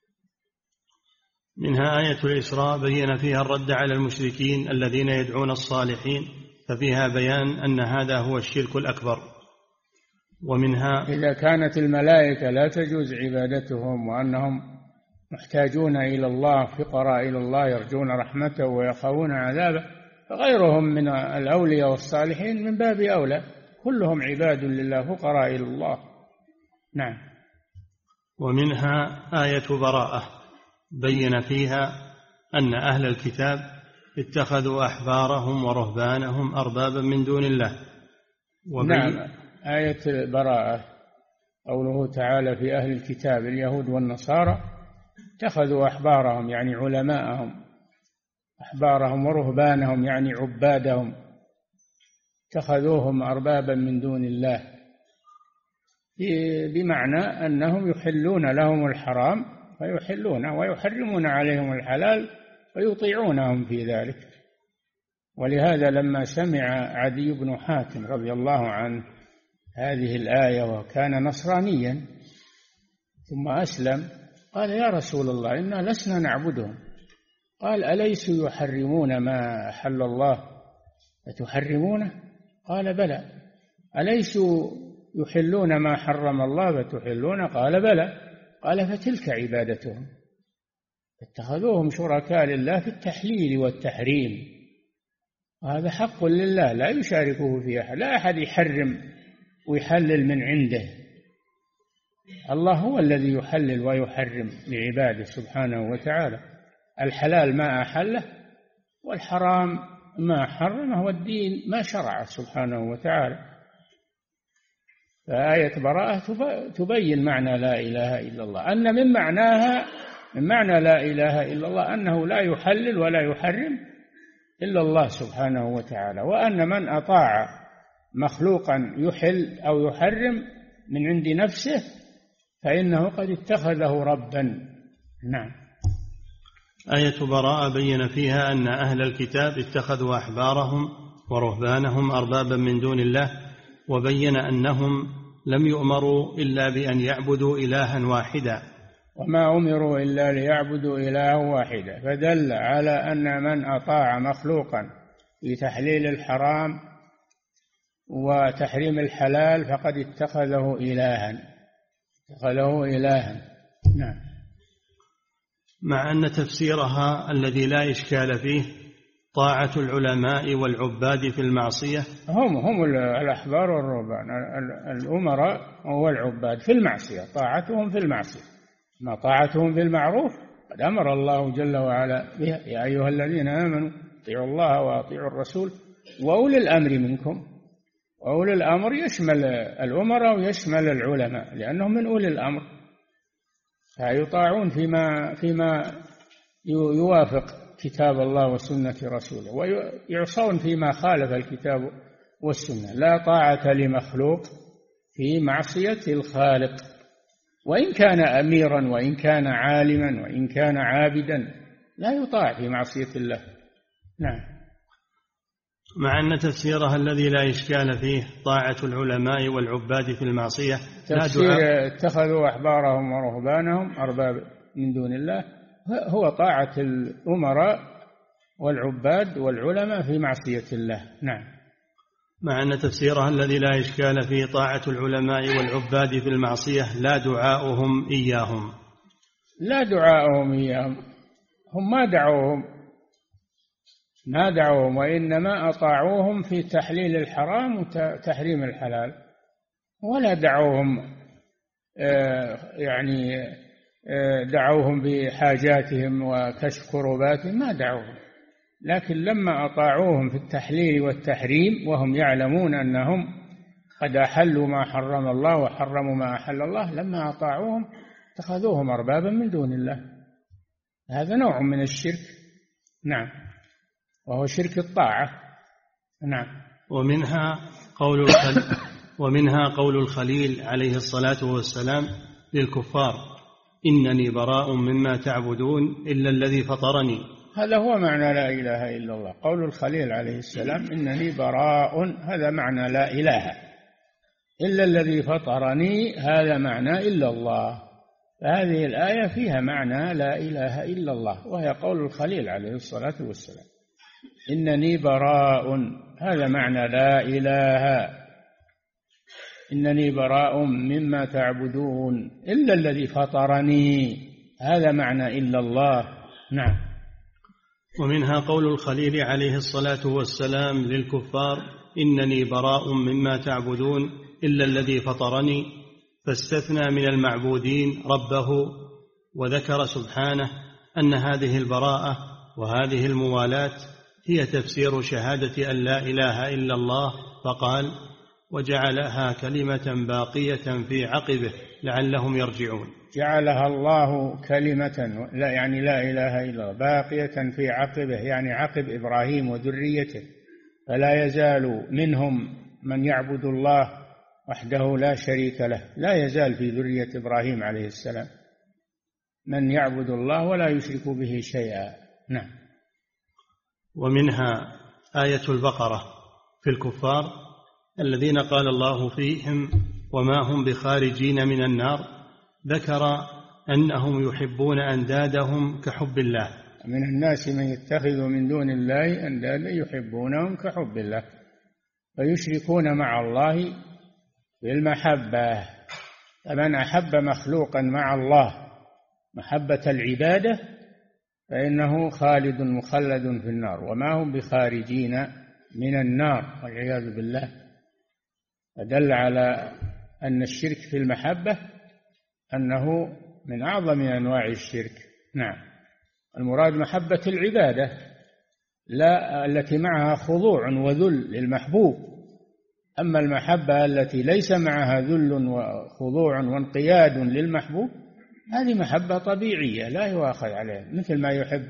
منها آية الإسراء بين فيها الرد على المشركين الذين يدعون الصالحين، ففيها بيان أن هذا هو الشرك الأكبر. ومنها
إذا كانت الملائكة لا تجوز عبادتهم وأنهم محتاجون إلى الله، فقراء إلى الله، يرجون رحمته ويخافون عذابه، فغيرهم من الأولياء والصالحين من باب أولى، كلهم عباد لله فقراء إلى الله. نعم.
ومنها آية براءة بين فيها أن أهل الكتاب اتخذوا أحبارهم ورهبانهم أربابا من دون الله.
نعم، آية براءة قوله تعالى في أهل الكتاب اليهود والنصارى اتخذوا أحبارهم يعني علماءهم، أحبارهم ورهبانهم يعني عبادهم، اتخذوهم أربابا من دون الله، بمعنى أنهم يحلون لهم الحرام فيحلونه، ويحرمون عليهم الحلال فيطيعونهم في ذلك. ولهذا لما سمع عدي بن حاتم رضي الله عنه هذه الآية وكان نصرانيا ثم أسلم، قال: يا رسول الله، إنا لسنا نعبدهم. قال: أليسوا يحرمون ما أحل الله فتحرمونه؟ قال: بلى. أليسوا يحلون ما حرم الله فتحلونه؟ قال: بلى. قال: فتلك عبادتهم، اتخذوهم شركاء لله في التحليل والتحريم، وهذا حق لله لا يشاركه فيه أحد، لا أحد يحرم ويحلل من عنده، الله هو الذي يحلل ويحرم لعباده سبحانه وتعالى، الحلال ما أحله والحرام ما حرمه، والدين ما شرعه سبحانه وتعالى. فآية براءة تبين معنى لا إله إلا الله، أن من معنى لا إله إلا الله أنه لا يحلل ولا يحرم إلا الله سبحانه وتعالى، وأن من أطاع مخلوقا يحل أو يحرم من عند نفسه فإنه قد اتخذه ربا. نعم.
آية براءة بين فيها أن أهل الكتاب اتخذوا أحبارهم ورهبانهم أربابا من دون الله، وبين أنهم لم يؤمروا إلا بأن يعبدوا إلها واحدا،
وما أمروا إلا ليعبدوا إلها واحدا، فدل على أن من أطاع مخلوقا في تحليل الحرام وتحريم الحلال فقد اتخذه إلها. نعم.
مع أن تفسيرها الذي لا إشكال فيه طاعة العلماء والعباد في المعصية،
هم الأحبار والرهبان، الأمراء والعباد في المعصية، طاعتهم في المعصية، ما طاعتهم في المعروف قد أمر الله جل وعلا بها: يا أيها الذين آمنوا اطيعوا الله وأطيعوا الرسول وأولي الأمر منكم. وأولي الأمر يشمل الأمراء ويشمل العلماء لأنهم من أولي الأمر، فيطاعون فيما يوافق كتاب الله وسنة رسوله، ويعصون فيما خالف الكتاب والسنة. لا طاعة لمخلوق في معصية الخالق، وإن كان أميرا وإن كان عالما وإن كان عابدا لا يطاع في معصية الله. نعم.
مع أن تفسيرها الذي لا إشكال فيه طاعة العلماء والعباد في المعصية،
تفسير اتخذوا أحبارهم ورهبانهم أرباب من دون الله هو طاعة الأمراء والعباد والعلماء في معصية الله. نعم.
مع أن تفسيرها الذي لا إشكال فيه طاعة العلماء والعباد في المعصية لا دعاؤهم إياهم.
لا دعاؤهم إياهم، هم ما دعوهم وإنما أطاعوهم في تحليل الحرام وتحريم الحلال، ولا دعوهم دعوهم بحاجاتهم وكشف كرباتهم، ما دعوهم، لكن لما أطاعوهم في التحليل والتحريم وهم يعلمون أنهم قد أحلوا ما حرم الله وحرموا ما أحل الله، لما أطاعوهم اتخذوهم أربابا من دون الله. هذا نوع من الشرك. نعم، وهو شرك الطاعة. نعم.
ومنها قول الخليل عليه الصلاة والسلام للكفار: إنني براء مما تعبدون إلا الذي فطرني.
هذا هو معنى لا إله إلا الله، قول الخليل عليه السلام: إنني براء، هذا معنى لا إله، إلا الذي فطرني هذا معنى إلا الله. فهذه الآية فيها معنى لا إله إلا الله، وهي قول الخليل عليه الصلاة والسلام: إنني براء، هذا معنى لا إله، إنني براء مما تعبدون إلا الذي فطرني، هذا معنى إلا الله. نعم.
ومنها قول الخليل عليه الصلاة والسلام للكفار: إنني براء مما تعبدون إلا الذي فطرني، فاستثنى من المعبودين ربه، وذكر سبحانه أن هذه البراءة وهذه الموالاة هي تفسير شهادة أن لا إله إلا الله، فقال: وجعلها كلمة باقية في عقبه لعلهم يرجعون.
جعلها الله كلمة، لا يعني لا إله إلا الله، باقية في عقبه، يعني عقب إبراهيم وذريته، فلا يزال منهم من يعبد الله وحده لا شريك له، لا يزال في ذرية إبراهيم عليه السلام من يعبد الله ولا يشرك به شيئا. نعم.
ومنها آية البقرة في الكفار الذين قال الله فيهم: وما هم بخارجين من النار، ذكر أنهم يحبون أندادهم كحب الله.
من الناس من يتخذ من دون الله أندادا يحبونهم كحب الله، فيشركون مع الله بالمحبة. فمن أحب مخلوقا مع الله محبة العبادة فإنه خالد مخلد في النار، وما هم بخارجين من النار والعياذ بالله. فدل على أن الشرك في المحبة أنه من أعظم أنواع الشرك. نعم. المراد محبة العبادة، لا التي معها خضوع وذل للمحبوب. أما المحبة التي ليس معها ذل وخضوع وانقياد للمحبوب هذه محبة طبيعية لا يؤاخذ عليها، مثل ما يحب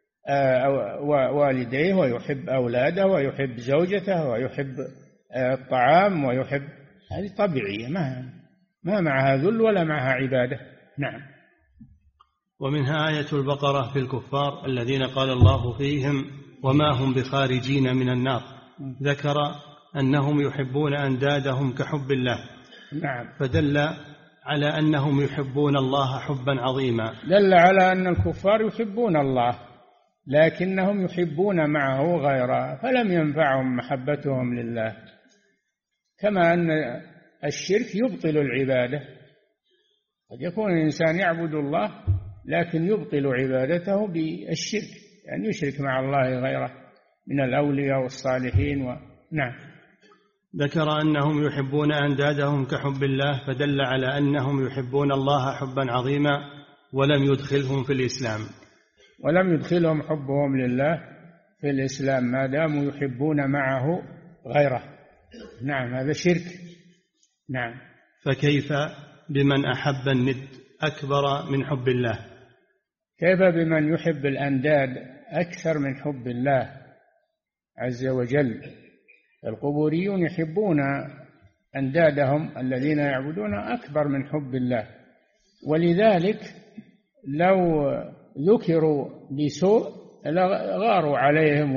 والديه ويحب أولاده ويحب زوجته ويحب الطعام ويحب، هذه طبيعية ما معها ذل ولا معها عبادة. نعم.
ومنها آية البقرة في الكفار الذين قال الله فيهم: وما هم بخارجين من النار، ذكر أنهم يحبون أندادهم كحب الله.
نعم.
فدل على أنهم يحبون الله حبا عظيما.
دل على أن الكفار يحبون الله لكنهم يحبون معه غيره، فلم ينفعهم محبتهم لله، كما أن الشرك يبطل العبادة. قد يكون الإنسان يعبد الله لكن يبطل عبادته بالشرك، يعني يشرك مع الله غيره من الأولياء والصالحين نعم.
ذكر أنهم يحبون أندادهم كحب الله، فدل على أنهم يحبون الله حبا عظيما ولم يدخلهم في الإسلام.
ولم يدخلهم حبهم لله في الإسلام ما داموا يحبون معه غيره. نعم، هذا شرك. نعم.
فكيف بمن أحب الند أكبر من حب الله؟
كيف بمن يحب الأنداد أكثر من حب الله عز وجل؟ القبوريون يحبون أندادهم الذين يعبدون أكبر من حب الله، ولذلك لو ذكروا بسوء غاروا عليهم،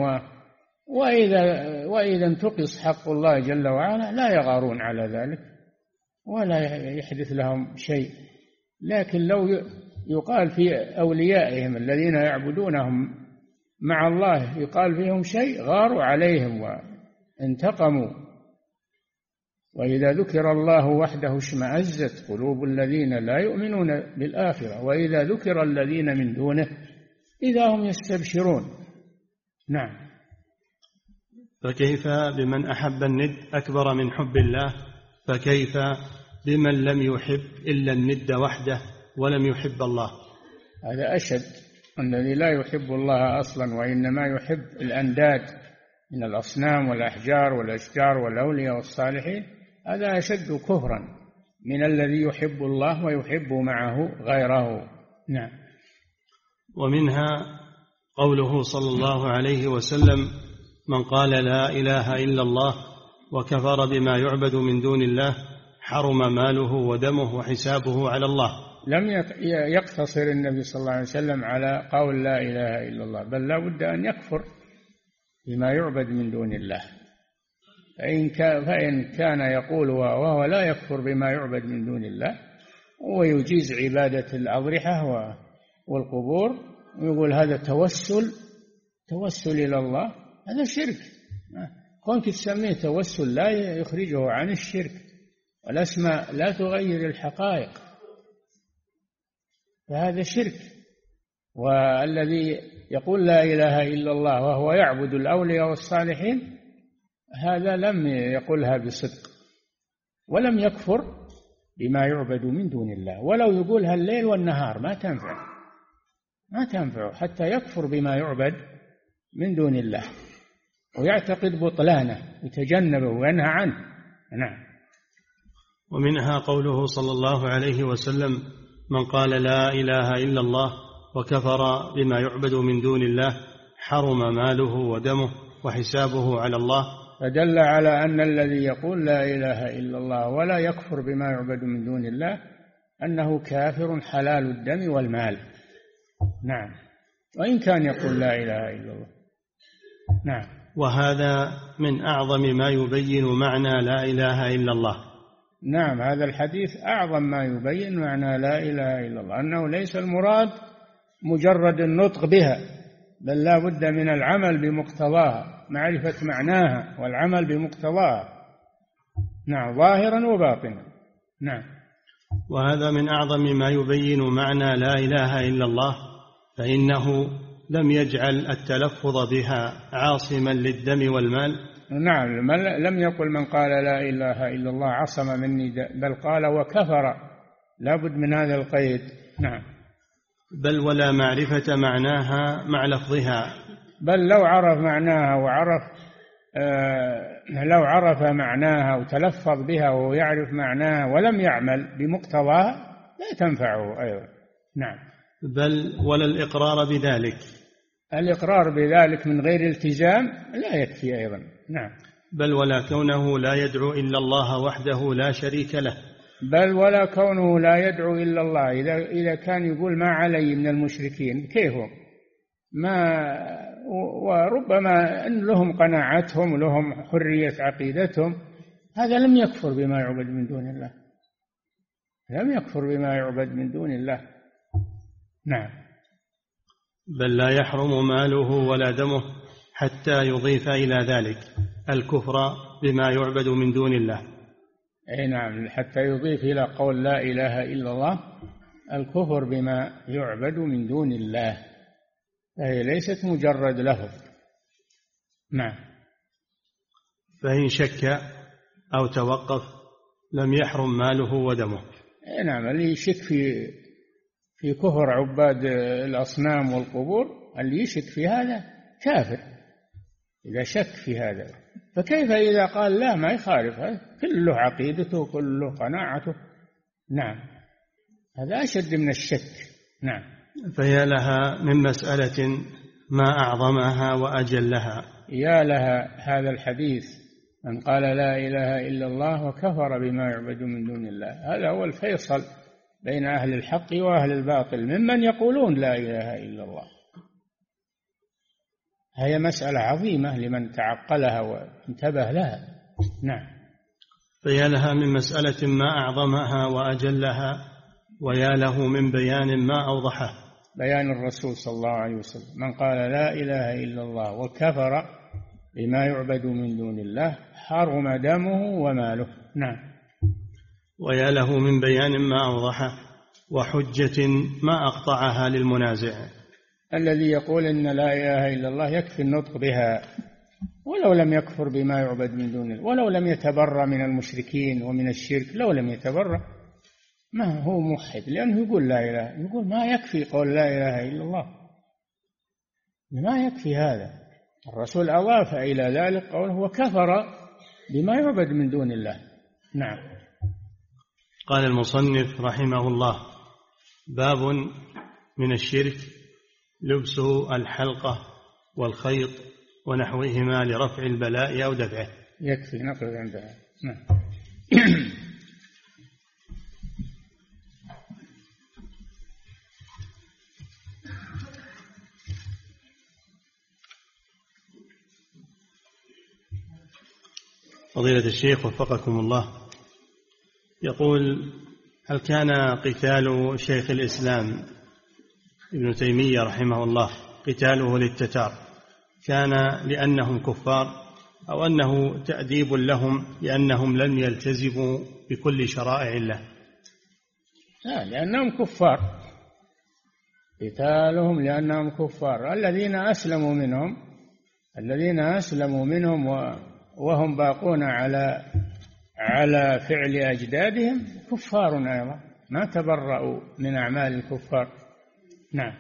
وإذا انتقص حق الله جل وعلا لا يغارون على ذلك ولا يحدث لهم شيء. لكن لو يقال في أوليائهم الذين يعبدونهم مع الله يقال فيهم شيء غاروا عليهم وانتقموا. وإذا ذكر الله وحده اشمأزت قلوب الذين لا يؤمنون بالآخرة وإذا ذكر الذين من دونه إذا هم يستبشرون. نعم.
فكيف بمن أحب الند أكبر من حب الله؟ فكيف بمن لم يحب إلا الند وحده ولم يحب الله؟
هذا أشد، الذي لا يحب الله أصلا وإنما يحب الأنداد من الأصنام والأحجار والأشجار والأولياء والصالحين، هذا أشد كفرا من الذي يحب الله ويحب معه غيره. نعم.
ومنها قوله صلى الله عليه وسلم: من قال لا إله إلا الله وكفر بما يعبد من دون الله حرم ماله ودمه وحسابه على الله.
لم يقتصر النبي صلى الله عليه وسلم على قول لا إله إلا الله، بل لا بد أن يكفر بما يعبد من دون الله. فإن كان يقول وهو لا يكفر بما يعبد من دون الله ويجيز عبادة الأضرحة والقبور ويقول هذا توسل إلى الله، هذا شرك. كونك تسميه توسل لا يخرجه عن الشرك، والأسماء لا تغير الحقائق. فهذا شرك. والذي يقول لا إله إلا الله وهو يعبد الأولياء والصالحين هذا لم يقلها بصدق ولم يكفر بما يعبد من دون الله، ولو يقولها الليل والنهار ما تنفع حتى يكفر بما يعبد من دون الله ويعتقد بطلانه يتجنبه وينهى عنه. نعم.
ومنها قوله صلى الله عليه وسلم: من قال لا إله إلا الله وكفر بما يعبد من دون الله حرم ماله ودمه وحسابه على الله.
فدل على أن الذي يقول لا إله إلا الله ولا يكفر بما يعبد من دون الله أنه كافر حلال الدم والمال. نعم، وإن كان يقول لا إله إلا الله. نعم.
وهذا من أعظم ما يبين معنى لا إله إلا الله.
نعم، هذا الحديث أعظم ما يبين معنى لا إله إلا الله، أنه ليس المراد مجرد النطق بها، بل لا بد من العمل بمقتضاها، معرفة معناها والعمل بمقتضاها. نعم، ظاهرا وباطنا. نعم.
وهذا من أعظم ما يبين معنى لا إله إلا الله، فإنه لم يجعل التلفظ بها عاصما للدم والمال.
نعم، لم يقل من قال لا إله إلا الله عصم مني، بل قال وكفر، لا بد من هذا القيد. نعم.
بل ولا معرفة معناها مع لفظها،
بل لو عرف معناها لو عرف معناها وتلفظ بها وهو يعرف معناها ولم يعمل بمقتضاها لا تنفعه أيضا. نعم.
بل ولا الإقرار بذلك،
الإقرار بذلك من غير التزام لا يكفي أيضا. نعم.
بل ولا كونه لا يدعو إلا الله وحده لا شريك له،
بل ولا كونه لا يدعو إلا الله. إذا كان يقول ما علي من المشركين، كيف وربما أن لهم قناعتهم ولهم حرية عقيدتهم، هذا لم يكفر بما يعبد من دون الله، لم يكفر بما يعبد من دون الله. نعم.
بل لا يحرم ماله ولا دمه حتى يضيف إلى ذلك الكفر بما يعبد من دون الله.
أي نعم، حتى يضيف إلى قول لا إله إلا الله الكفر بما يعبد من دون الله، فهي ليست مجرد لفظ. نعم.
فإن شك أو توقف لم يحرم ماله ودمه.
أي نعم، اللي يشك في كفر عباد الأصنام والقبور، اللي يشك في هذا كافر إذا شك في هذا. فكيف إذا قال لا ما يخالف، كله عقيدته كله قناعته. نعم، هذا أشد من الشك. نعم.
فيا لها من مسألة ما أعظمها وأجلها.
يا لها هذا الحديث: من قال لا إله إلا الله وكفر بما يعبد من دون الله. هذا هو الفيصل بين أهل الحق وأهل الباطل ممن يقولون لا إله إلا الله. هي مسألة عظيمة لمن تعقلها وانتبه لها. نعم.
فيا لها من مسألة ما أعظمها وأجلها، ويا له من بيان ما أوضحه.
بيان الرسول صلى الله عليه وسلم: من قال لا إله إلا الله وكفر بما يعبد من دون الله حرم دمه وماله. نعم.
ويا له من بيان ما أوضحه وحجة ما أقطعها للمنازع.
الذي يقول إن لا إله إلا الله يكفي النطق بها ولو لم يكفر بما يعبد من دون الله، ولو لم يتبرأ من المشركين ومن الشرك، لو لم يتبرأ ما هو موحد، لأنه يقول لا إله، يقول ما يكفي قول لا إله إلا الله، ما يكفي هذا. الرسول أضاف إلى ذلك قوله وكفر بما يعبد من دون الله. نعم.
قال المصنف رحمه الله: باب من الشرك لبس الحلقة والخيط ونحوهما لرفع البلاء أو دفعه.
يكفي نقل عندها. نعم.
فضيلة الشيخ وفقكم الله، يقول: هل كان قتال شيخ الإسلام ابن تيمية رحمه الله قتاله للتتار كان لأنهم كفار، أو أنه تأديب لهم لأنهم لم يلتزموا بكل شرائع الله؟
لا، لأنهم كفار، قتالهم لأنهم كفار. الذين أسلموا منهم وهم باقون على فعل أجدادهم كفار أيضا، ما تبرأوا من أعمال الكفار. نعم.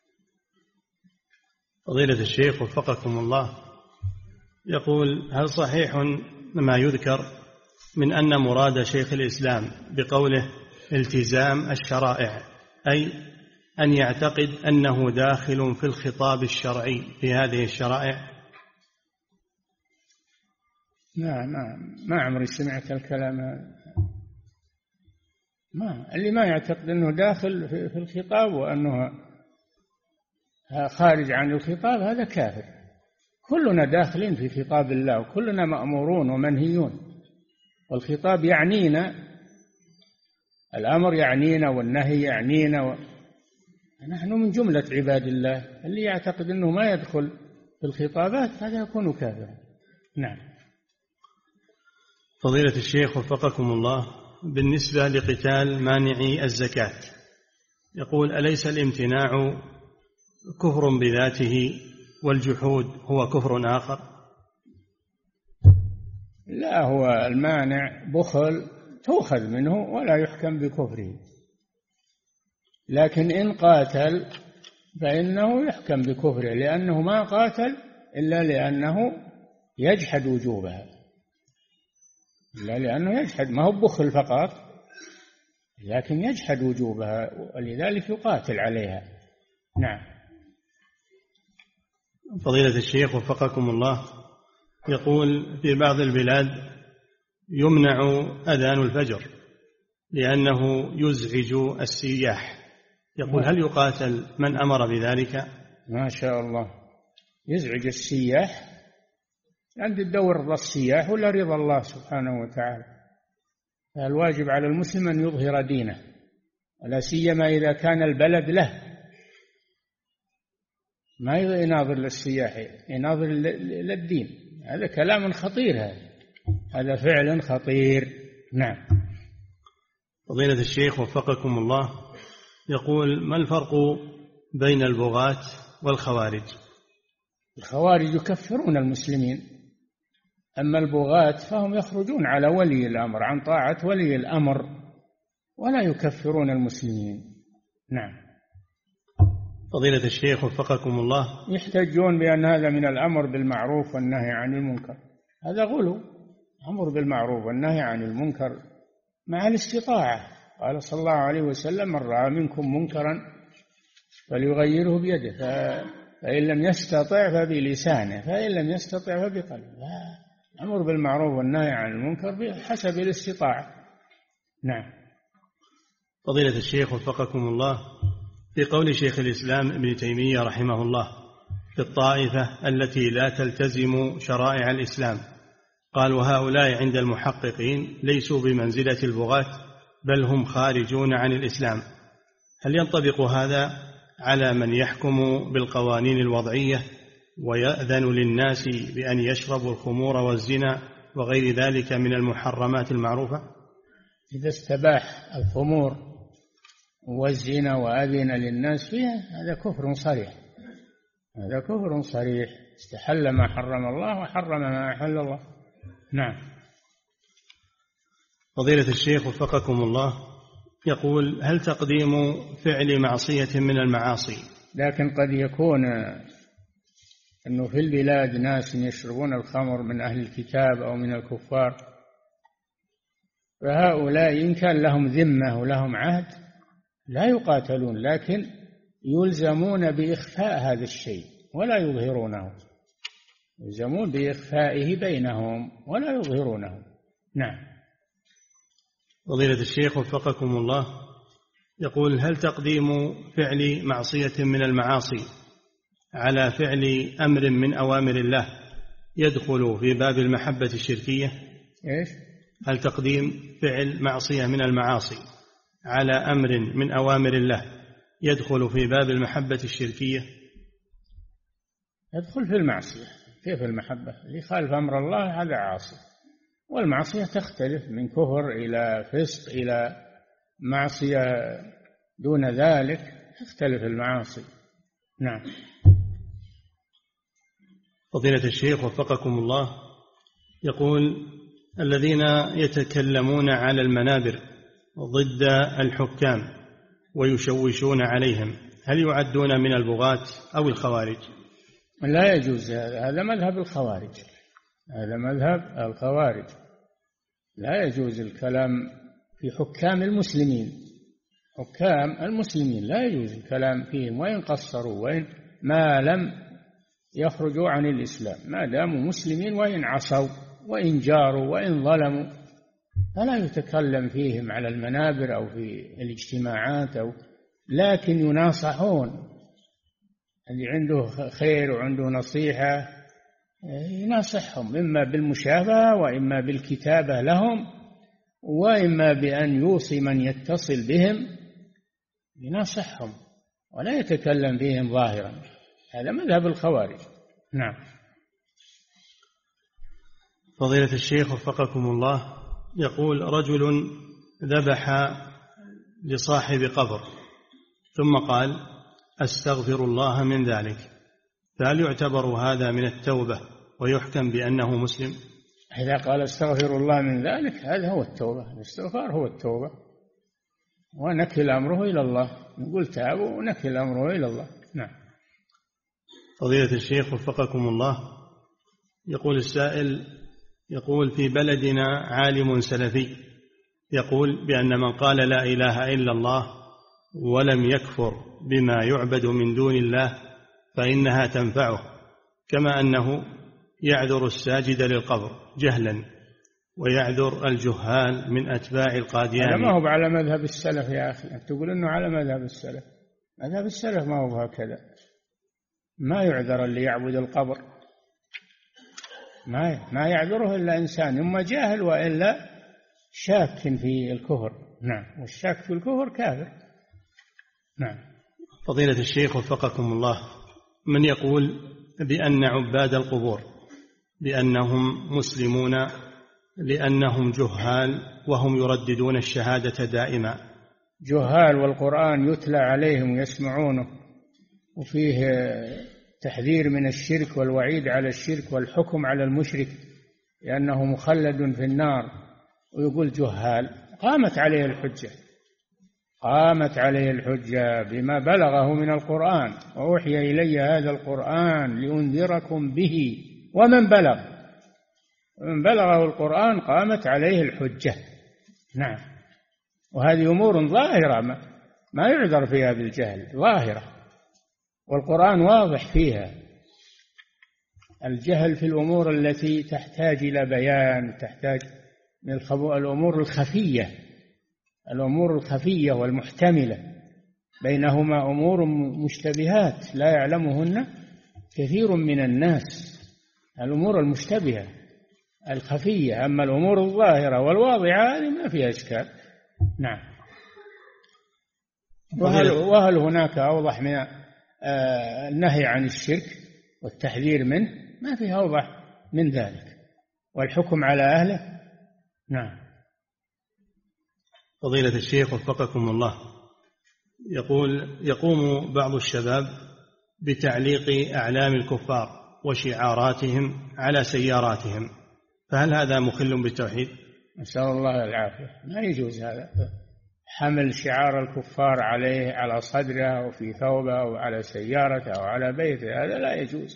فضيلة الشيخ وفقكم الله، يقول: هل صحيح ما يذكر من أن مراد شيخ الإسلام بقوله التزام الشرائع أي أن يعتقد أنه داخل في الخطاب الشرعي في هذه الشرائع؟
ما عمري سمعت الكلام اللي ما يعتقد أنه داخل في الخطاب وأنه خارج عن الخطاب هذا كافر. كلنا داخلين في خطاب الله، وكلنا مأمورون ومنهيون، والخطاب يعنينا، الأمر يعنينا والنهي يعنينا، نحن من جملة عباد الله. اللي يعتقد أنه ما يدخل في الخطابات هذا يكون كافرا. نعم.
فضيلة الشيخ وفقكم الله، بالنسبة لقتال مانعي الزكاة، يقول: أليس الامتناع كفر بذاته والجحود هو كفر آخر؟
لا، هو المانع بخل تؤخذ منه ولا يحكم بكفره، لكن إن قاتل فإنه يحكم بكفره، لأنه ما قاتل إلا لأنه يجحد وجوبها، إلا لأنه يجحد، ما هو بخل فقط لكن يجحد وجوبها، ولذلك يقاتل عليها. نعم.
فضيلة الشيخ وفقكم الله، يقول: في بعض البلاد يمنع أذان الفجر لأنه يزعج السياح، يقول: هل يقاتل من أمر بذلك؟
ما شاء الله، يزعج السياح، عند الدور رضا السياح ولا رضا الله سبحانه وتعالى. الواجب على المسلم أن يظهر دينه، ولا سيما إذا كان البلد له، ما يناظر للسياح، يناظر للدين. هذا كلام خطير، هذا فعل خطير. نعم.
فضيلة الشيخ وفقكم الله، يقول: ما الفرق بين البغاة والخوارج؟
الخوارج يكفرون المسلمين، أما البغاة فهم يخرجون على ولي الأمر عن طاعة ولي الأمر ولا يكفرون المسلمين. نعم.
فضيلة الشيخ وفقكم الله،
يحتجون بأن هذا من الأمر بالمعروف والنهي عن المنكر، هذا غلو. أمر بالمعروف والنهي عن المنكر مع الاستطاعة. قال صلى الله عليه وسلم: من رأى منكم منكرا فليغيره بيده، فإن لم يستطع فبلسانه، فإن لم يستطع فبقلبه. الأمر بالمعروف والنهي عن المنكر بحسب الاستطاعة. نعم.
فضيلة الشيخ وفقكم الله، في قول شيخ الإسلام ابن تيمية رحمه الله في الطائفة التي لا تلتزم شرائع الإسلام، قال: وهؤلاء عند المحققين ليسوا بمنزلة البغاة بل هم خارجون عن الإسلام. هل ينطبق هذا على من يحكم بالقوانين الوضعية ويأذن للناس بأن يشربوا الخمور والزنا وغير ذلك من المحرمات المعروفة؟
إذا استباح الخمور والزنا وأذن للناس فيها هذا كفر صريح، هذا كفر صريح، استحل ما حرم الله وحرم ما أحل الله. نعم.
فضيلة الشيخ وفقكم الله، يقول: هل تقديم فعل معصية من المعاصي؟
لكن قد يكون أنه في البلاد ناس يشربون الخمر من أهل الكتاب أو من الكفار، فهؤلاء إن كان لهم ذمة ولهم عهد لا يقاتلون، لكن يلزمون بإخفاء هذا الشيء ولا يظهرونه، يلزمون بإخفائه بينهم ولا يظهرونه. نعم.
فضيلة الشيخ وفقكم الله، يقول: هل تقديم فعل معصية من المعاصي على فعل أمر من أوامر الله يدخل في باب المحبة الشركية؟
إيش؟
هل تقديم فعل معصية من المعاصي على أمر من أوامر الله يدخل في باب المحبة الشركية؟
يدخل في المعصية. كيف المحبة؟ اللي يخالف أمر الله هذا عاصي، والمعصية تختلف من كفر إلى فسق إلى معصية دون ذلك، تختلف المعاصي. نعم.
فضيلة الشيخ وفقكم الله، يقول: الذين يتكلمون على المنابر ضد الحكام ويشوشون عليهم، هل يعدون من البغاة أو الخوارج؟
لا يجوز، هذا مذهب الخوارج، هذا مذهب الخوارج. لا يجوز الكلام في حكام المسلمين، حكام المسلمين لا يجوز الكلام فيهم، وإن قصروا وإن ما لم يخرجوا عن الإسلام، ما داموا مسلمين، وإن عصوا وإن جاروا وإن ظلموا فلا يتكلم فيهم على المنابر أو في الاجتماعات لكن يناصحون. اللي عنده خير وعنده نصيحة يناصحهم، إما بالمشافهة وإما بالكتابة لهم، وإما بأن يوصي من يتصل بهم يناصحهم، ولا يتكلم فيهم ظاهرا. هذا مذهب الخوارج. نعم.
فضيلة الشيخ وفقكم الله، يقول: رجل ذبح لصاحب قبر ثم قال: أستغفر الله من ذلك، فهل يعتبر هذا من التوبة ويحكم بأنه مسلم؟
إذا قال أستغفر الله من ذلك هذا هو التوبة، الاستغفار هو التوبة، ونكل أمره إلى الله، نقول تاب ونكل أمره إلى الله. نعم.
فضيلة الشيخ وفقكم الله، يقول السائل: يقول: في بلدنا عالم سلفي يقول بأن من قال لا إله إلا الله ولم يكفر بما يعبد من دون الله فإنها تنفعه، كما أنه يعذر الساجد للقبر جهلا ويعذر الجهال من أتباع القاديان.
هذا ما هو على مذهب السلف يا أخي، أنت تقول أنه على مذهب السلف. مذهب السلف ما هو هكذا، ما يعذر اللي يعبد القبر، ما يعذره إلا إنسان إما جاهل وإلا شاك في الكفر. نعم، والشاك في الكفر كافر. نعم.
فضيلة الشيخ وفقكم الله، من يقول بأن عباد القبور بأنهم مسلمون لأنهم جهال وهم يرددون الشهادة دائما؟
جهال، والقرآن يتلى عليهم ويسمعونه، وفيه تحذير من الشرك والوعيد على الشرك والحكم على المشرك لأنه مخلد في النار، ويقول جهال. قامت عليه الحجة، قامت عليه الحجة بما بلغه من القرآن، وأوحي إلي هذا القرآن لأنذركم به ومن بلغه القرآن قامت عليه الحجة. نعم. وهذه أمور ظاهرة ما يعذر فيها بالجهل، ظاهرة، والقرآن واضح فيها. الجهل في الأمور التي تحتاج إلى بيان، تحتاج من الأمور الخفية، الأمور الخفية والمحتملة، بينهما أمور مشتبهات لا يعلمهن كثير من الناس، الأمور المشتبهة الخفية. أما الأمور الظاهرة والواضحة هذه ما فيها إشكال. نعم. وهل هناك أوضح من النهي عن الشرك والتحذير منه؟ ما فيه أوضح من ذلك، والحكم على أهله. نعم.
فضيلة الشيخ وفقكم الله، يقول: يقوم بعض الشباب بتعليق أعلام الكفار وشعاراتهم على سياراتهم، فهل هذا مخل بالتوحيد؟
نسأل الله العافية. ما يجوز هذا، حمل شعار الكفار عليه على صدره أو في ثوبه أو على سيارته أو على بيته، هذا لا يجوز،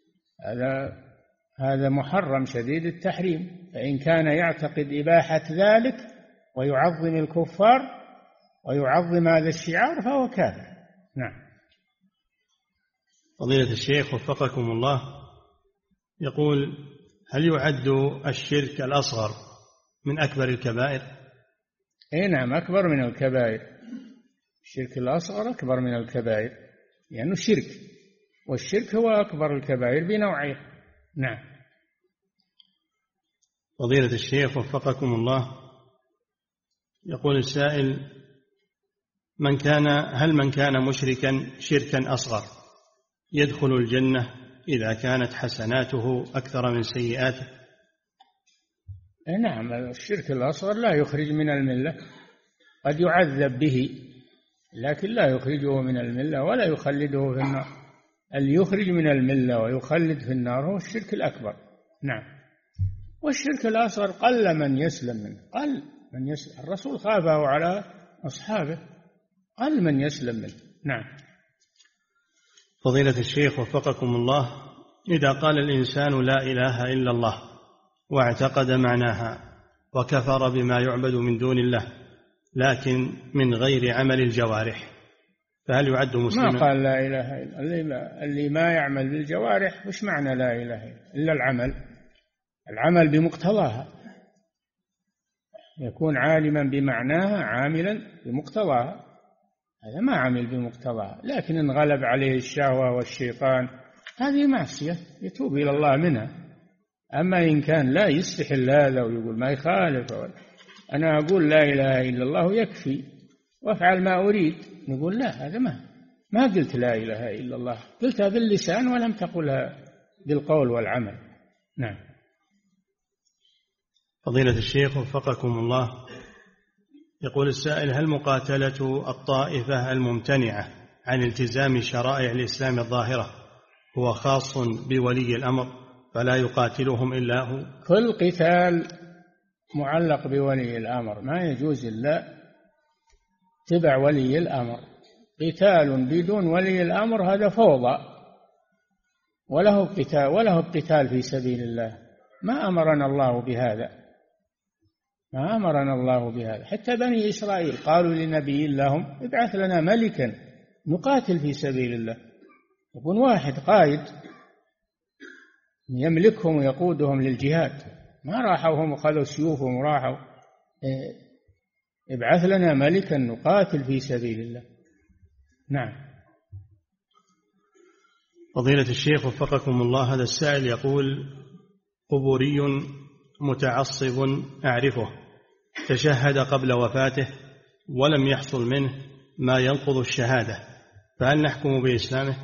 هذا محرم شديد التحريم. فإن كان يعتقد إباحة ذلك ويعظم الكفار ويعظم هذا الشعار فهو كافر. نعم.
فضيلة الشيخ وفقكم الله، يقول: هل يعد الشرك الأصغر من أكبر الكبائر؟
أي نعم، أكبر من الكبائر. الشرك الأصغر أكبر من الكبائر لأنه يعني شرك، والشرك هو أكبر الكبائر بنوعين. نعم.
فضيلة الشيخ وفقكم الله، يقول السائل: هل من كان مشركا شركا أصغر يدخل الجنة إذا كانت حسناته أكثر من سيئاته؟
نعم، الشرك الأصغر لا يخرج من الملة، قد يعذب به لكن لا يخرجه من الملة ولا يخلده في النار. اللي يخرج من الملة ويخلد في النار هو الشرك الأكبر. نعم. والشرك الأصغر قل من يسلم منه، قل من يسلم. الرسول خافه على أصحابه، قل من يسلم منه. نعم.
فضيلة الشيخ وفقكم الله، إذا قال الإنسان لا إله إلا الله واعتقد معناها وكفر بما يعبد من دون الله لكن من غير عمل الجوارح، فهل يعد مسلما؟
ما قال لا إله إلا الله. اللي ما يعمل بالجوارح وش معنى لا إله إلا العمل؟ العمل بمقتضاها، يكون عالما بمعناها عاملا بمقتضاها، هذا ما عمل بمقتضاها. لكن إن غلب عليه الشهوة والشيطان هذه معصية يتوب إلى الله منها. أما إن كان لا يستحل هذا ويقول ما يخالف، أنا أقول لا إله إلا الله يكفي وافعل ما أريد، نقول لا، هذا ما قلت لا إله إلا الله، قلتها باللسان ولم تقلها بالقول والعمل. نعم.
فضيلة الشيخ وفقكم الله، يقول السائل: هل مقاتلة الطائفة الممتنعة عن التزام شرائع الإسلام الظاهرة هو خاص بولي الأمر فلا يقاتلهم إلا هو؟
كل قتال معلق بولي الأمر، ما يجوز إلا تبع ولي الأمر. قتال بدون ولي الأمر هذا فوضى، وله قتال في سبيل الله. ما أمرنا الله بهذا، ما أمرنا الله بهذا. حتى بني إسرائيل قالوا لنبي لهم: ابعث لنا ملكا نقاتل في سبيل الله. يكون واحد قائد يملكهم ويقودهم للجهاد، ما راحوا هم وخذوا سيوفهم وراحوا. ابعث لنا ملكا نقاتل في سبيل الله. نعم.
فضيلة الشيخ وفقكم الله، هذا السائل يقول: قبوري متعصب أعرفه تشهد قبل وفاته ولم يحصل منه ما ينقض الشهادة، فهل نحكم بإسلامه؟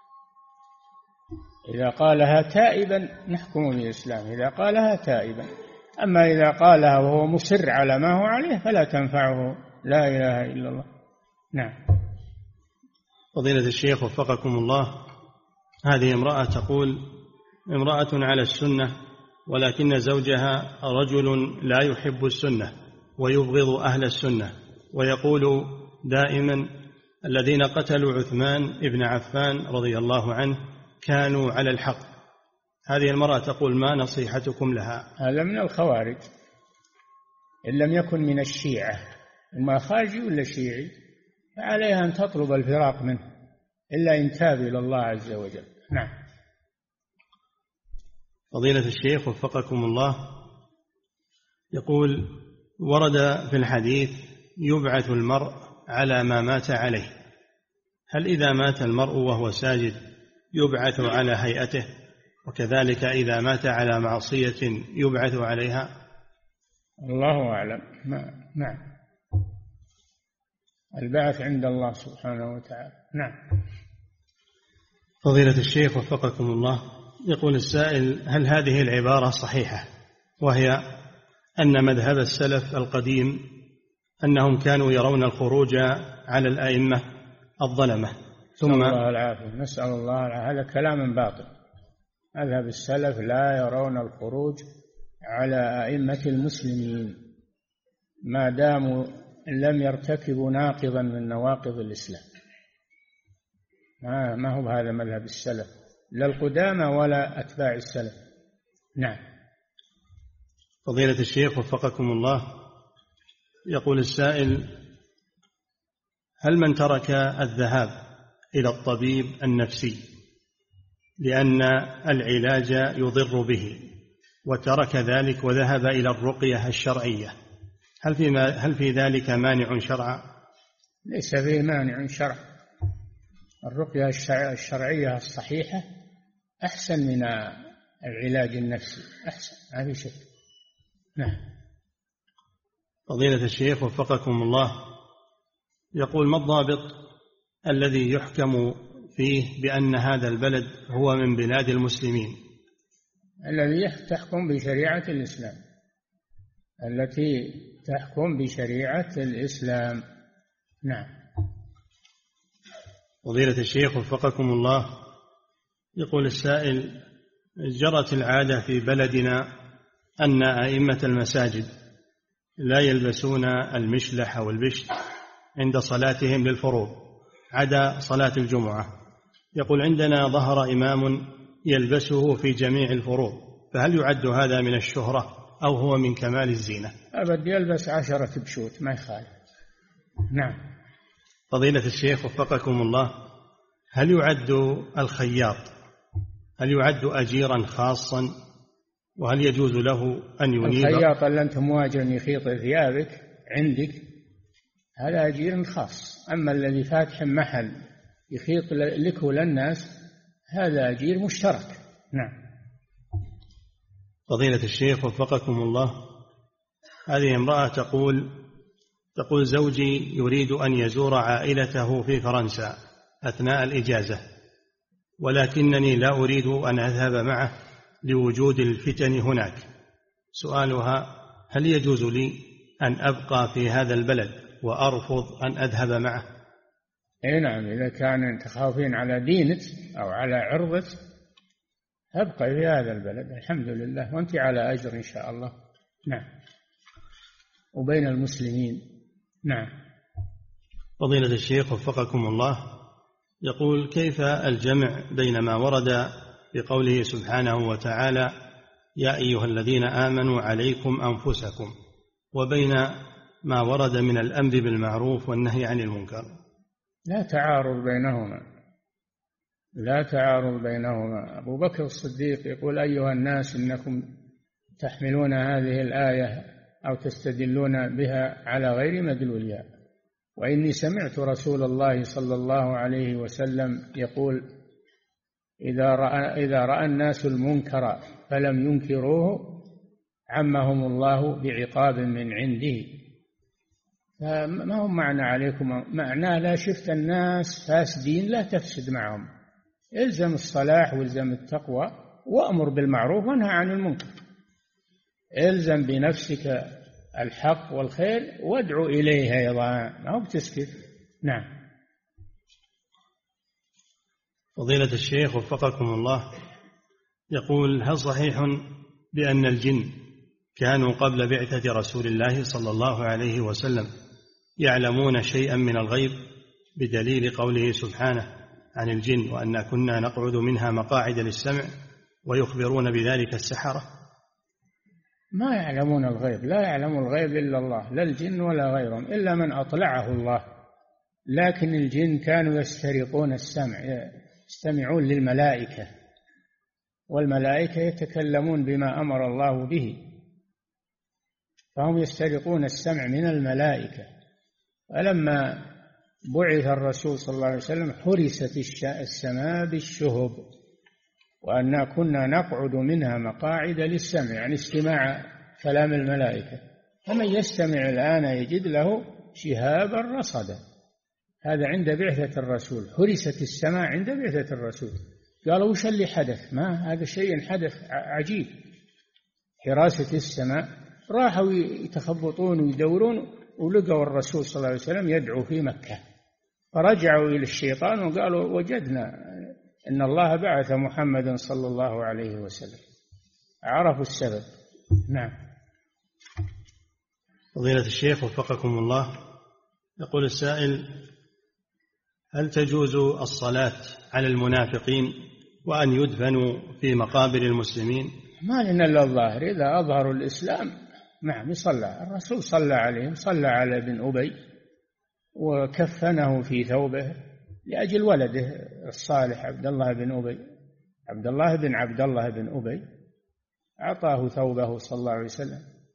إذا قالها تائبا نحكم بإسلامه، إذا قالها تائبا. أما إذا قالها وهو مصر على ما هو عليه فلا تنفعه لا إله إلا الله. نعم.
فضيلة الشيخ وفقكم الله، هذه امرأة تقول: امرأة على السنة ولكن زوجها رجل لا يحب السنة ويبغض أهل السنة، ويقول دائما: الذين قتلوا عثمان ابن عفان رضي الله عنه كانوا على الحق. هذه المرأة تقول: ما نصيحتكم لها؟
هذا من الخوارج، إن لم يكن من الشيعة، إما خارجي ولا شيعي، فعليها أن تطلب الفراق منه إلا إن تاب إلى الله عز وجل. نعم.
فضيلة الشيخ وفقكم الله، يقول: ورد في الحديث: يبعث المرء على ما مات عليه، هل إذا مات المرء وهو ساجد يبعث على هيئته، وكذلك إذا مات على معصية يبعث عليها؟
الله أعلم. نعم. البعث عند الله سبحانه وتعالى. نعم.
فضيلة الشيخ وفقكم الله، يقول السائل: هل هذه العبارة صحيحة، وهي أن مذهب السلف القديم أنهم كانوا يرون الخروج على الأئمة الظلمة
ثم الله العافية، نسأل الله العافية. هذا كلام باطل. مذهب السلف لا يرون الخروج على أئمة المسلمين ما داموا لم يرتكبوا ناقضا من نواقض الإسلام. ما هو هذا مذهب السلف، لا القدامى ولا أتباع السلف. نعم.
فضيلة الشيخ وفقكم الله، يقول السائل: هل من ترك الذهاب إلى الطبيب النفسي لأن العلاج يضر به وترك ذلك وذهب إلى الرقية الشرعية، هل في ذلك مانع شرعا؟
ليس فيه مانع شرعا. الرقية الشرعية الصحيحة أحسن من العلاج النفسي، أحسن، ما في شك. نعم.
فضيلة الشيخ وفقكم الله، يقول: ما الضابط الذي يحكم فيه بأن هذا البلد هو من بلاد المسلمين؟
الذي تحكم بشريعة الإسلام، التي تحكم بشريعة الإسلام. نعم.
فضيلة الشيخ وفقكم الله، يقول السائل: جرت العادة في بلدنا أن أئمة المساجد لا يلبسون المشلح أو البشت عند صلاتهم للفروض عدا صلاة الجمعة. يقول: عندنا ظهر إمام يلبسه في جميع الفروض، فهل يعد هذا من الشهرة أو هو من كمال الزينة؟
أبد، يلبس 10 بشوت ما يخالف. نعم.
فضيلة الشيخ وفقكم الله، هل يعد الخياط أجيرا خاصا، وهل يجوز له أن ينيب؟
الخياط اللي أنت مواجه يخيط ثيابك عندك هذا أجير خاص، أما الذي فاتح محل يخيط لك وللناس هذا أجير مشترك. نعم.
فضيلة الشيخ وفقكم الله، هذه امرأة تقول: زوجي يريد أن يزور عائلته في فرنسا أثناء الإجازة، ولكنني لا أريد أن أذهب معه لوجود الفتن هناك. سؤالها: هل يجوز لي أن أبقى في هذا البلد وأرفض أن أذهب معه؟
أي نعم، إذا كان تخافين على دينك أو على عرضك أبقى في هذا البلد، الحمد لله، وأنت على أجر إن شاء الله. نعم. وبين المسلمين. نعم.
فضيلة الشيخ وفقكم الله، يقول: كيف الجمع بين ما ورد بقوله سبحانه وتعالى: يا أيها الذين آمنوا عليكم أنفسكم، وبين ما ورد من الأمر بالمعروف والنهي عن المنكر؟
لا تعارض بينهما. أبو بكر الصديق يقول: أيها الناس إنكم تحملون هذه الآية أو تستدلون بها على غير مدلولها، وإني سمعت رسول الله صلى الله عليه وسلم يقول: إذا رأى الناس المنكر فلم ينكروه عمهم الله بعقاب من عنده. فما هم معنى عليكم؟ معناه لا شفت الناس فاسدين لا تفسد معهم، الزم الصلاح والزم التقوى وأمر بالمعروف وانهى عن المنكر، الزم بنفسك الحق والخير وادعو إليه أيضا، ما هو بتسكت. نعم.
فضيلة الشيخ وفقكم الله، يقول: هل صحيح بأن الجن كانوا قبل بعثة رسول الله صلى الله عليه وسلم يعلمون شيئا من الغيب بدليل قوله سبحانه عن الجن: وأنا كنا نقعد منها مقاعد للسمع، ويخبرون بذلك السحرة؟
ما يعلمون الغيب، لا يعلم الغيب إلا الله، لا الجن ولا غيرهم، إلا من أطلعه الله. لكن الجن كانوا يسترقون السمع، يستمعون للملائكة، والملائكة يتكلمون بما أمر الله به، فهم يسترقون السمع من الملائكة. فلما بعث الرسول صلى الله عليه وسلم حرست السماء بالشهب، وأنا كنا نقعد منها مقاعد للسمع، يعني استماع كلام الملائكة، فمن يستمع الآن يجد له شهابا رصدا. هذا عند بعثة الرسول، حرست السماء عند بعثة الرسول. قالوا: وش اللي حدث؟ ما هذا شيء حدث عجيب، حراسة السماء. راحوا يتخبطون ويدورون ولقوا الرسول صلى الله عليه وسلم يدعو في مكة، فرجعوا إلى الشيطان وقالوا: وجدنا إن الله بعث محمدا صلى الله عليه وسلم. عرفوا السبب. نعم.
فضيلة الشيخ وفقكم الله، يقول السائل: هل تجوز الصلاة على المنافقين وأن يدفنوا في مقابر المسلمين؟
ما لنا إلا الظاهر، إذا أظهروا الإسلام نعم يصلى. الرسول صلى عليهم، صلى على ابن أبي وكفنه في ثوبه لأجل ولده الصالح عبد الله بن أبي، عبد الله بن أبي أعطاه ثوبه صلى الله عليه وسلم.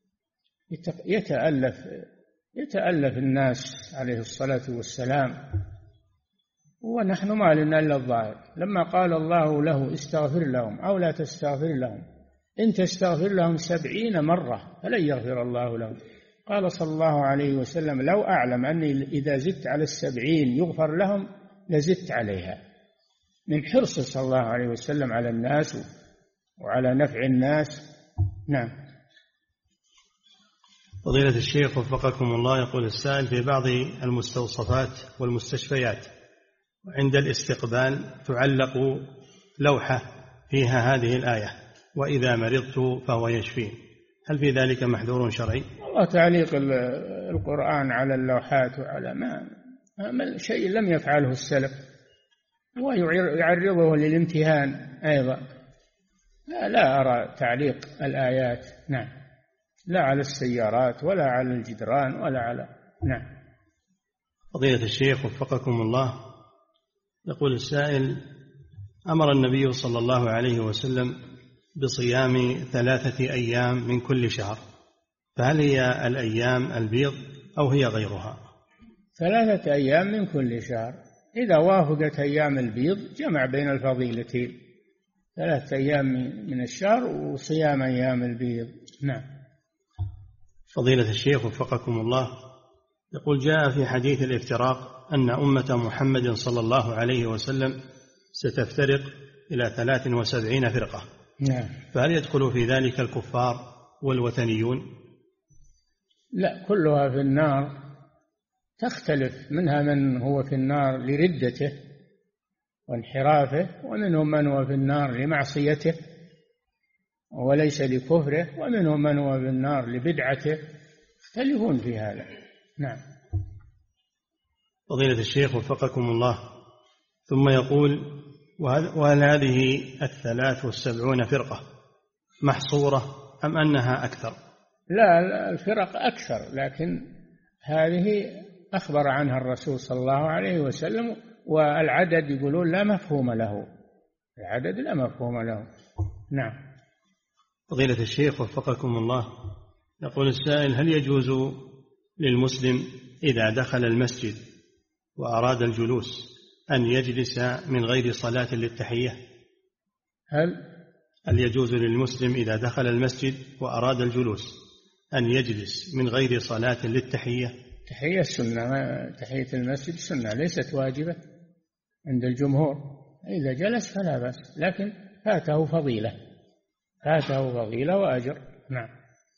يتألف الناس عليه الصلاة والسلام، ونحن ما لنا إلا الظاهر. لما قال الله له: استغفر لهم أو لا تستغفر لهم، إن تستغفر لهم 70 مرة فلن يغفر الله لهم. قال صلى الله عليه وسلم: لو أعلم أني إذا زدت على 70 يغفر لهم لزدت عليها، من حرص صلى الله عليه وسلم على الناس وعلى نفع الناس. نعم.
فضيلة الشيخ وفقكم الله، يقول السائل: في بعض المستوصفات والمستشفيات عند الاستقبال تعلق لوحة فيها هذه الآية: وإذا مرضت فهو يشفين. هل في ذلك محذور شرعي؟
والله تعليق القرآن على اللوحات وعلى ما شيء لم يفعله السلف، ويعرضه للامتهان أيضا. لا أرى تعليق الآيات نعم، لا على السيارات ولا على الجدران ولا على نعم.
فضيلة الشيخ وفقكم الله، يقول السائل: أمر النبي صلى الله عليه وسلم بصيام 3 أيام من كل شهر، فهل هي الأيام البيض أو هي غيرها؟
3 أيام من كل شهر، إذا وافقت أيام البيض جمع بين الفضيلتين، 3 أيام من الشهر وصيام أيام البيض. نعم.
فضيلة الشيخ وفقكم الله، يقول: جاء في حديث الافتراق أن أمة محمد صلى الله عليه وسلم ستفترق إلى 73 فرقة.
نعم.
فهل يدخل في ذلك الكفار والوثنيون؟
لا، كلها في النار، تختلف، منها من هو في النار لردته وانحرافه، ومنهم من هو في النار لمعصيته وليس لكفره، ومنهم من هو في النار لبدعته، يختلفون في هذا. نعم.
فضيلة الشيخ وفقكم الله، ثم يقول: وهل هذه 73 فرقة محصورة أم أنها أكثر؟
لا، الفرق أكثر، لكن هذه أخبر عنها الرسول صلى الله عليه وسلم، والعدد يقولون لا مفهوم له، العدد لا مفهوم له. نعم.
فضيلة الشيخ وفقكم الله، يقول السائل: هل يجوز للمسلم إذا دخل المسجد وأراد الجلوس أن يجلس من غير صلاة للتحية؟ هل يجوز للمسلم إذا دخل المسجد وأراد الجلوس أن يجلس من غير صلاة للتحية؟
تحية سنة، تحية المسجد سنة ليست واجبة عند الجمهور، إذا جلس فلا بأس، لكن فاته فضيلة وأجر. نعم.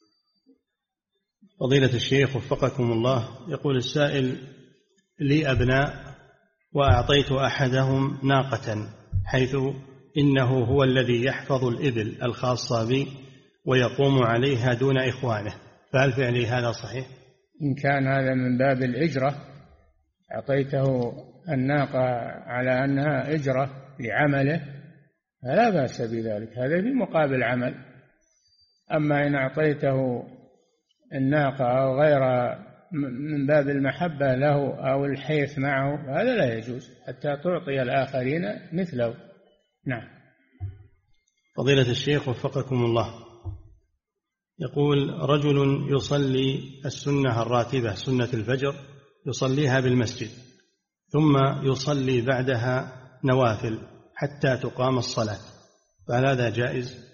فضيلة الشيخ وفقكم الله، يقول السائل: لي أبناء وأعطيت أحدهم ناقة، حيث إنه هو الذي يحفظ الإبل الخاصة بي ويقوم عليها دون إخوانه، فهل فعلي هذا صحيح؟
إن كان هذا من باب الإجرة، أعطيته الناقة على أنها إجرة لعمله، فلا بأس بذلك، هذا في مقابل عمل. أما إن أعطيته الناقة أو غيرها من باب المحبة له أو الحيث معه، هذا لا يجوز حتى تعطي الآخرين مثله. نعم.
فضيلة الشيخ وفقكم الله، يقول: رجل يصلي السنة الراتبة سنة الفجر، يصليها بالمسجد، ثم يصلي بعدها نوافل حتى تقام الصلاة، فهل هذا جائز؟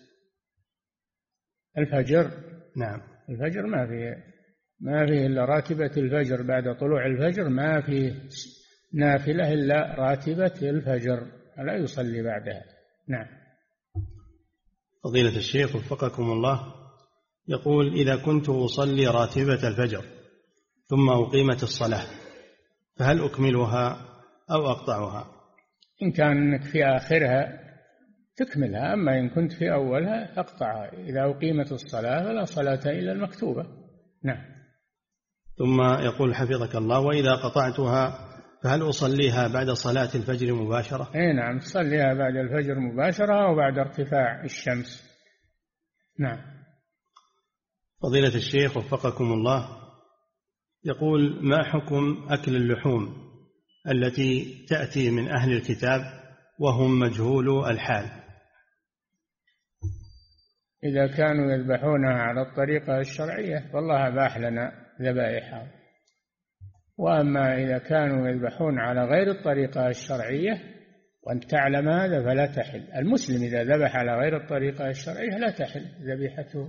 الفجر؟
نعم.
الفجر ما فيه إلا راتبة الفجر، بعد طلوع الفجر ما فيه نافلة إلا راتبة الفجر، لا يصلي بعدها. نعم.
فضيلة الشيخ وفقكم الله، يقول: إذا كنت أصلي راتبة الفجر ثم أقيمت الصلاة، فهل أكملها أو أقطعها؟
إن كانت في آخرها تكملها، أما إن كنت في أولها فاقطعها، إذا أقيمت الصلاة فلا صلاة إلا المكتوبة. نعم.
ثم يقول حفظك الله: وإذا قطعتها فهل أصليها بعد صلاة الفجر مباشرة؟
نعم، تصليها بعد الفجر مباشرة أو بعد ارتفاع الشمس. نعم.
فضيلة الشيخ وفقكم الله، يقول: ما حكم أكل اللحوم التي تأتي من أهل الكتاب وهم مجهول الحال؟
إذا كانوا يذبحونها على الطريقة الشرعية والله أباح لنا ذبائحها، وأما إذا كانوا يذبحون على غير الطريقة الشرعية وأنت تعلم هذا فلا تحل. المسلم إذا ذبح على غير الطريقة الشرعية لا تحل ذبيحته.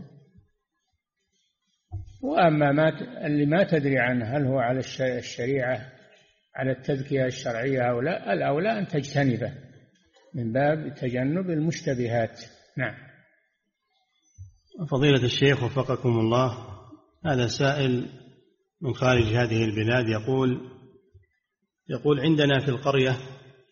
وأما اللي ما تدري عنه هل هو على الشريعة على التذكية الشرعية أو لا، الأولى أن تجتنبه من باب تجنب المشتبهات. نعم.
فضيلة الشيخ وفقكم الله، هذا سائل من خارج هذه البلاد، يقول: عندنا في القرية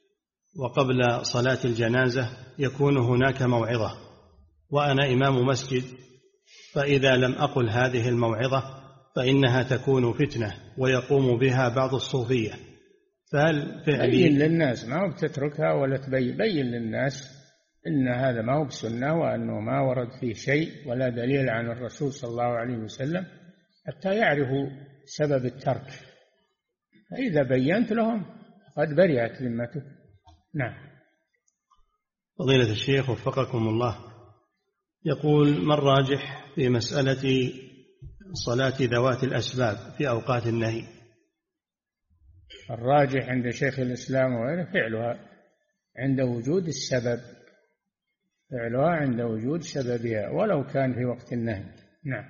وقبل صلاة الجنازة يكون هناك موعظة وأنا إمام مسجد، فإذا لم أقل هذه الموعظة فإنها تكون فتنة ويقوم بها بعض الصوفية، فهل فعلي؟
بين للناس، ما هو بتتركها ولا بين للناس إن هذا ما هو بسنة، وأنه ما ورد فيه شيء ولا دليل عن الرسول صلى الله عليه وسلم، حتى يعرفوا سبب الترك. فإذا بينت لهم قد برئت ذمتك. نعم.
فضيلة الشيخ وفقكم الله، يقول: ما الراجح في مسألة صلاة ذوات الأسباب في أوقات النهي؟
الراجح عند شيخ الإسلام وغيره فعلها عند وجود السبب، فعلها عند وجود سببها ولو كان في وقت النهي. نعم.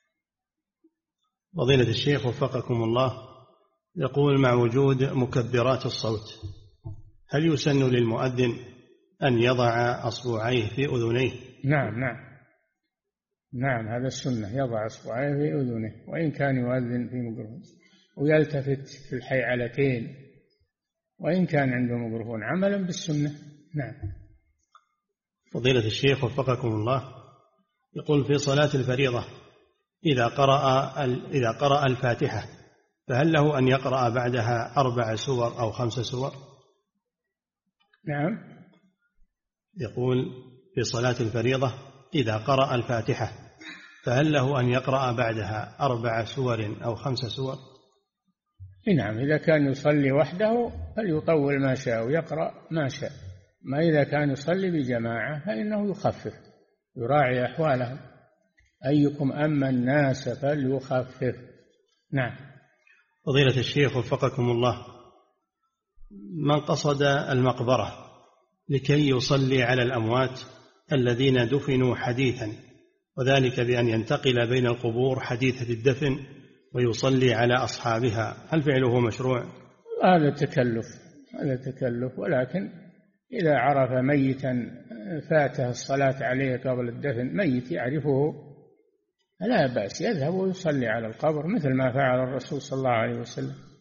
فضيلة الشيخ وفقكم الله، يقول: مع وجود مكبرات الصوت هل يسن للمؤذن أن يضع أصبعيه في أذنيه؟
نعم، هذا السنة، يضع أصبعيه في أذنه وإن كان يؤذن في ميكروفون، ويلتفت في الحيعلتين وإن كان عنده ميكروفون، عملا بالسنة. نعم.
فضيلة الشيخ وفقكم الله، يقول: في صلاة الفريضة إذا قرأ الفاتحة فهل له أن يقرأ بعدها 4 سور أو 5 سور؟
نعم.
يقول: في صلاة الفريضة إذا قرأ الفاتحة فهل له أن يقرأ بعدها 4 سور أو 5 سور؟
نعم، إذا كان يصلي وحده فليطول ما شاء ويقرأ ما شاء، ما إذا كان يصلي بجماعة فإنه يخفف، يراعي أحوالهم، أيكم أما الناس فليخفف. نعم.
فضيلة الشيخ وفقكم الله، من قصد المقبرة لكي يصلي على الأموات الذين دفنوا حديثا، وذلك بأن ينتقل بين القبور حديثة الدفن ويصلي على أصحابها، هل فعله مشروع؟
هذا تكلف، ولكن إذا عرف ميتا فاته الصلاة عليه قبل الدفن، ميت يعرفه، لا بأس يذهب ويصلي على القبر مثل ما فعل الرسول صلى الله عليه وسلم.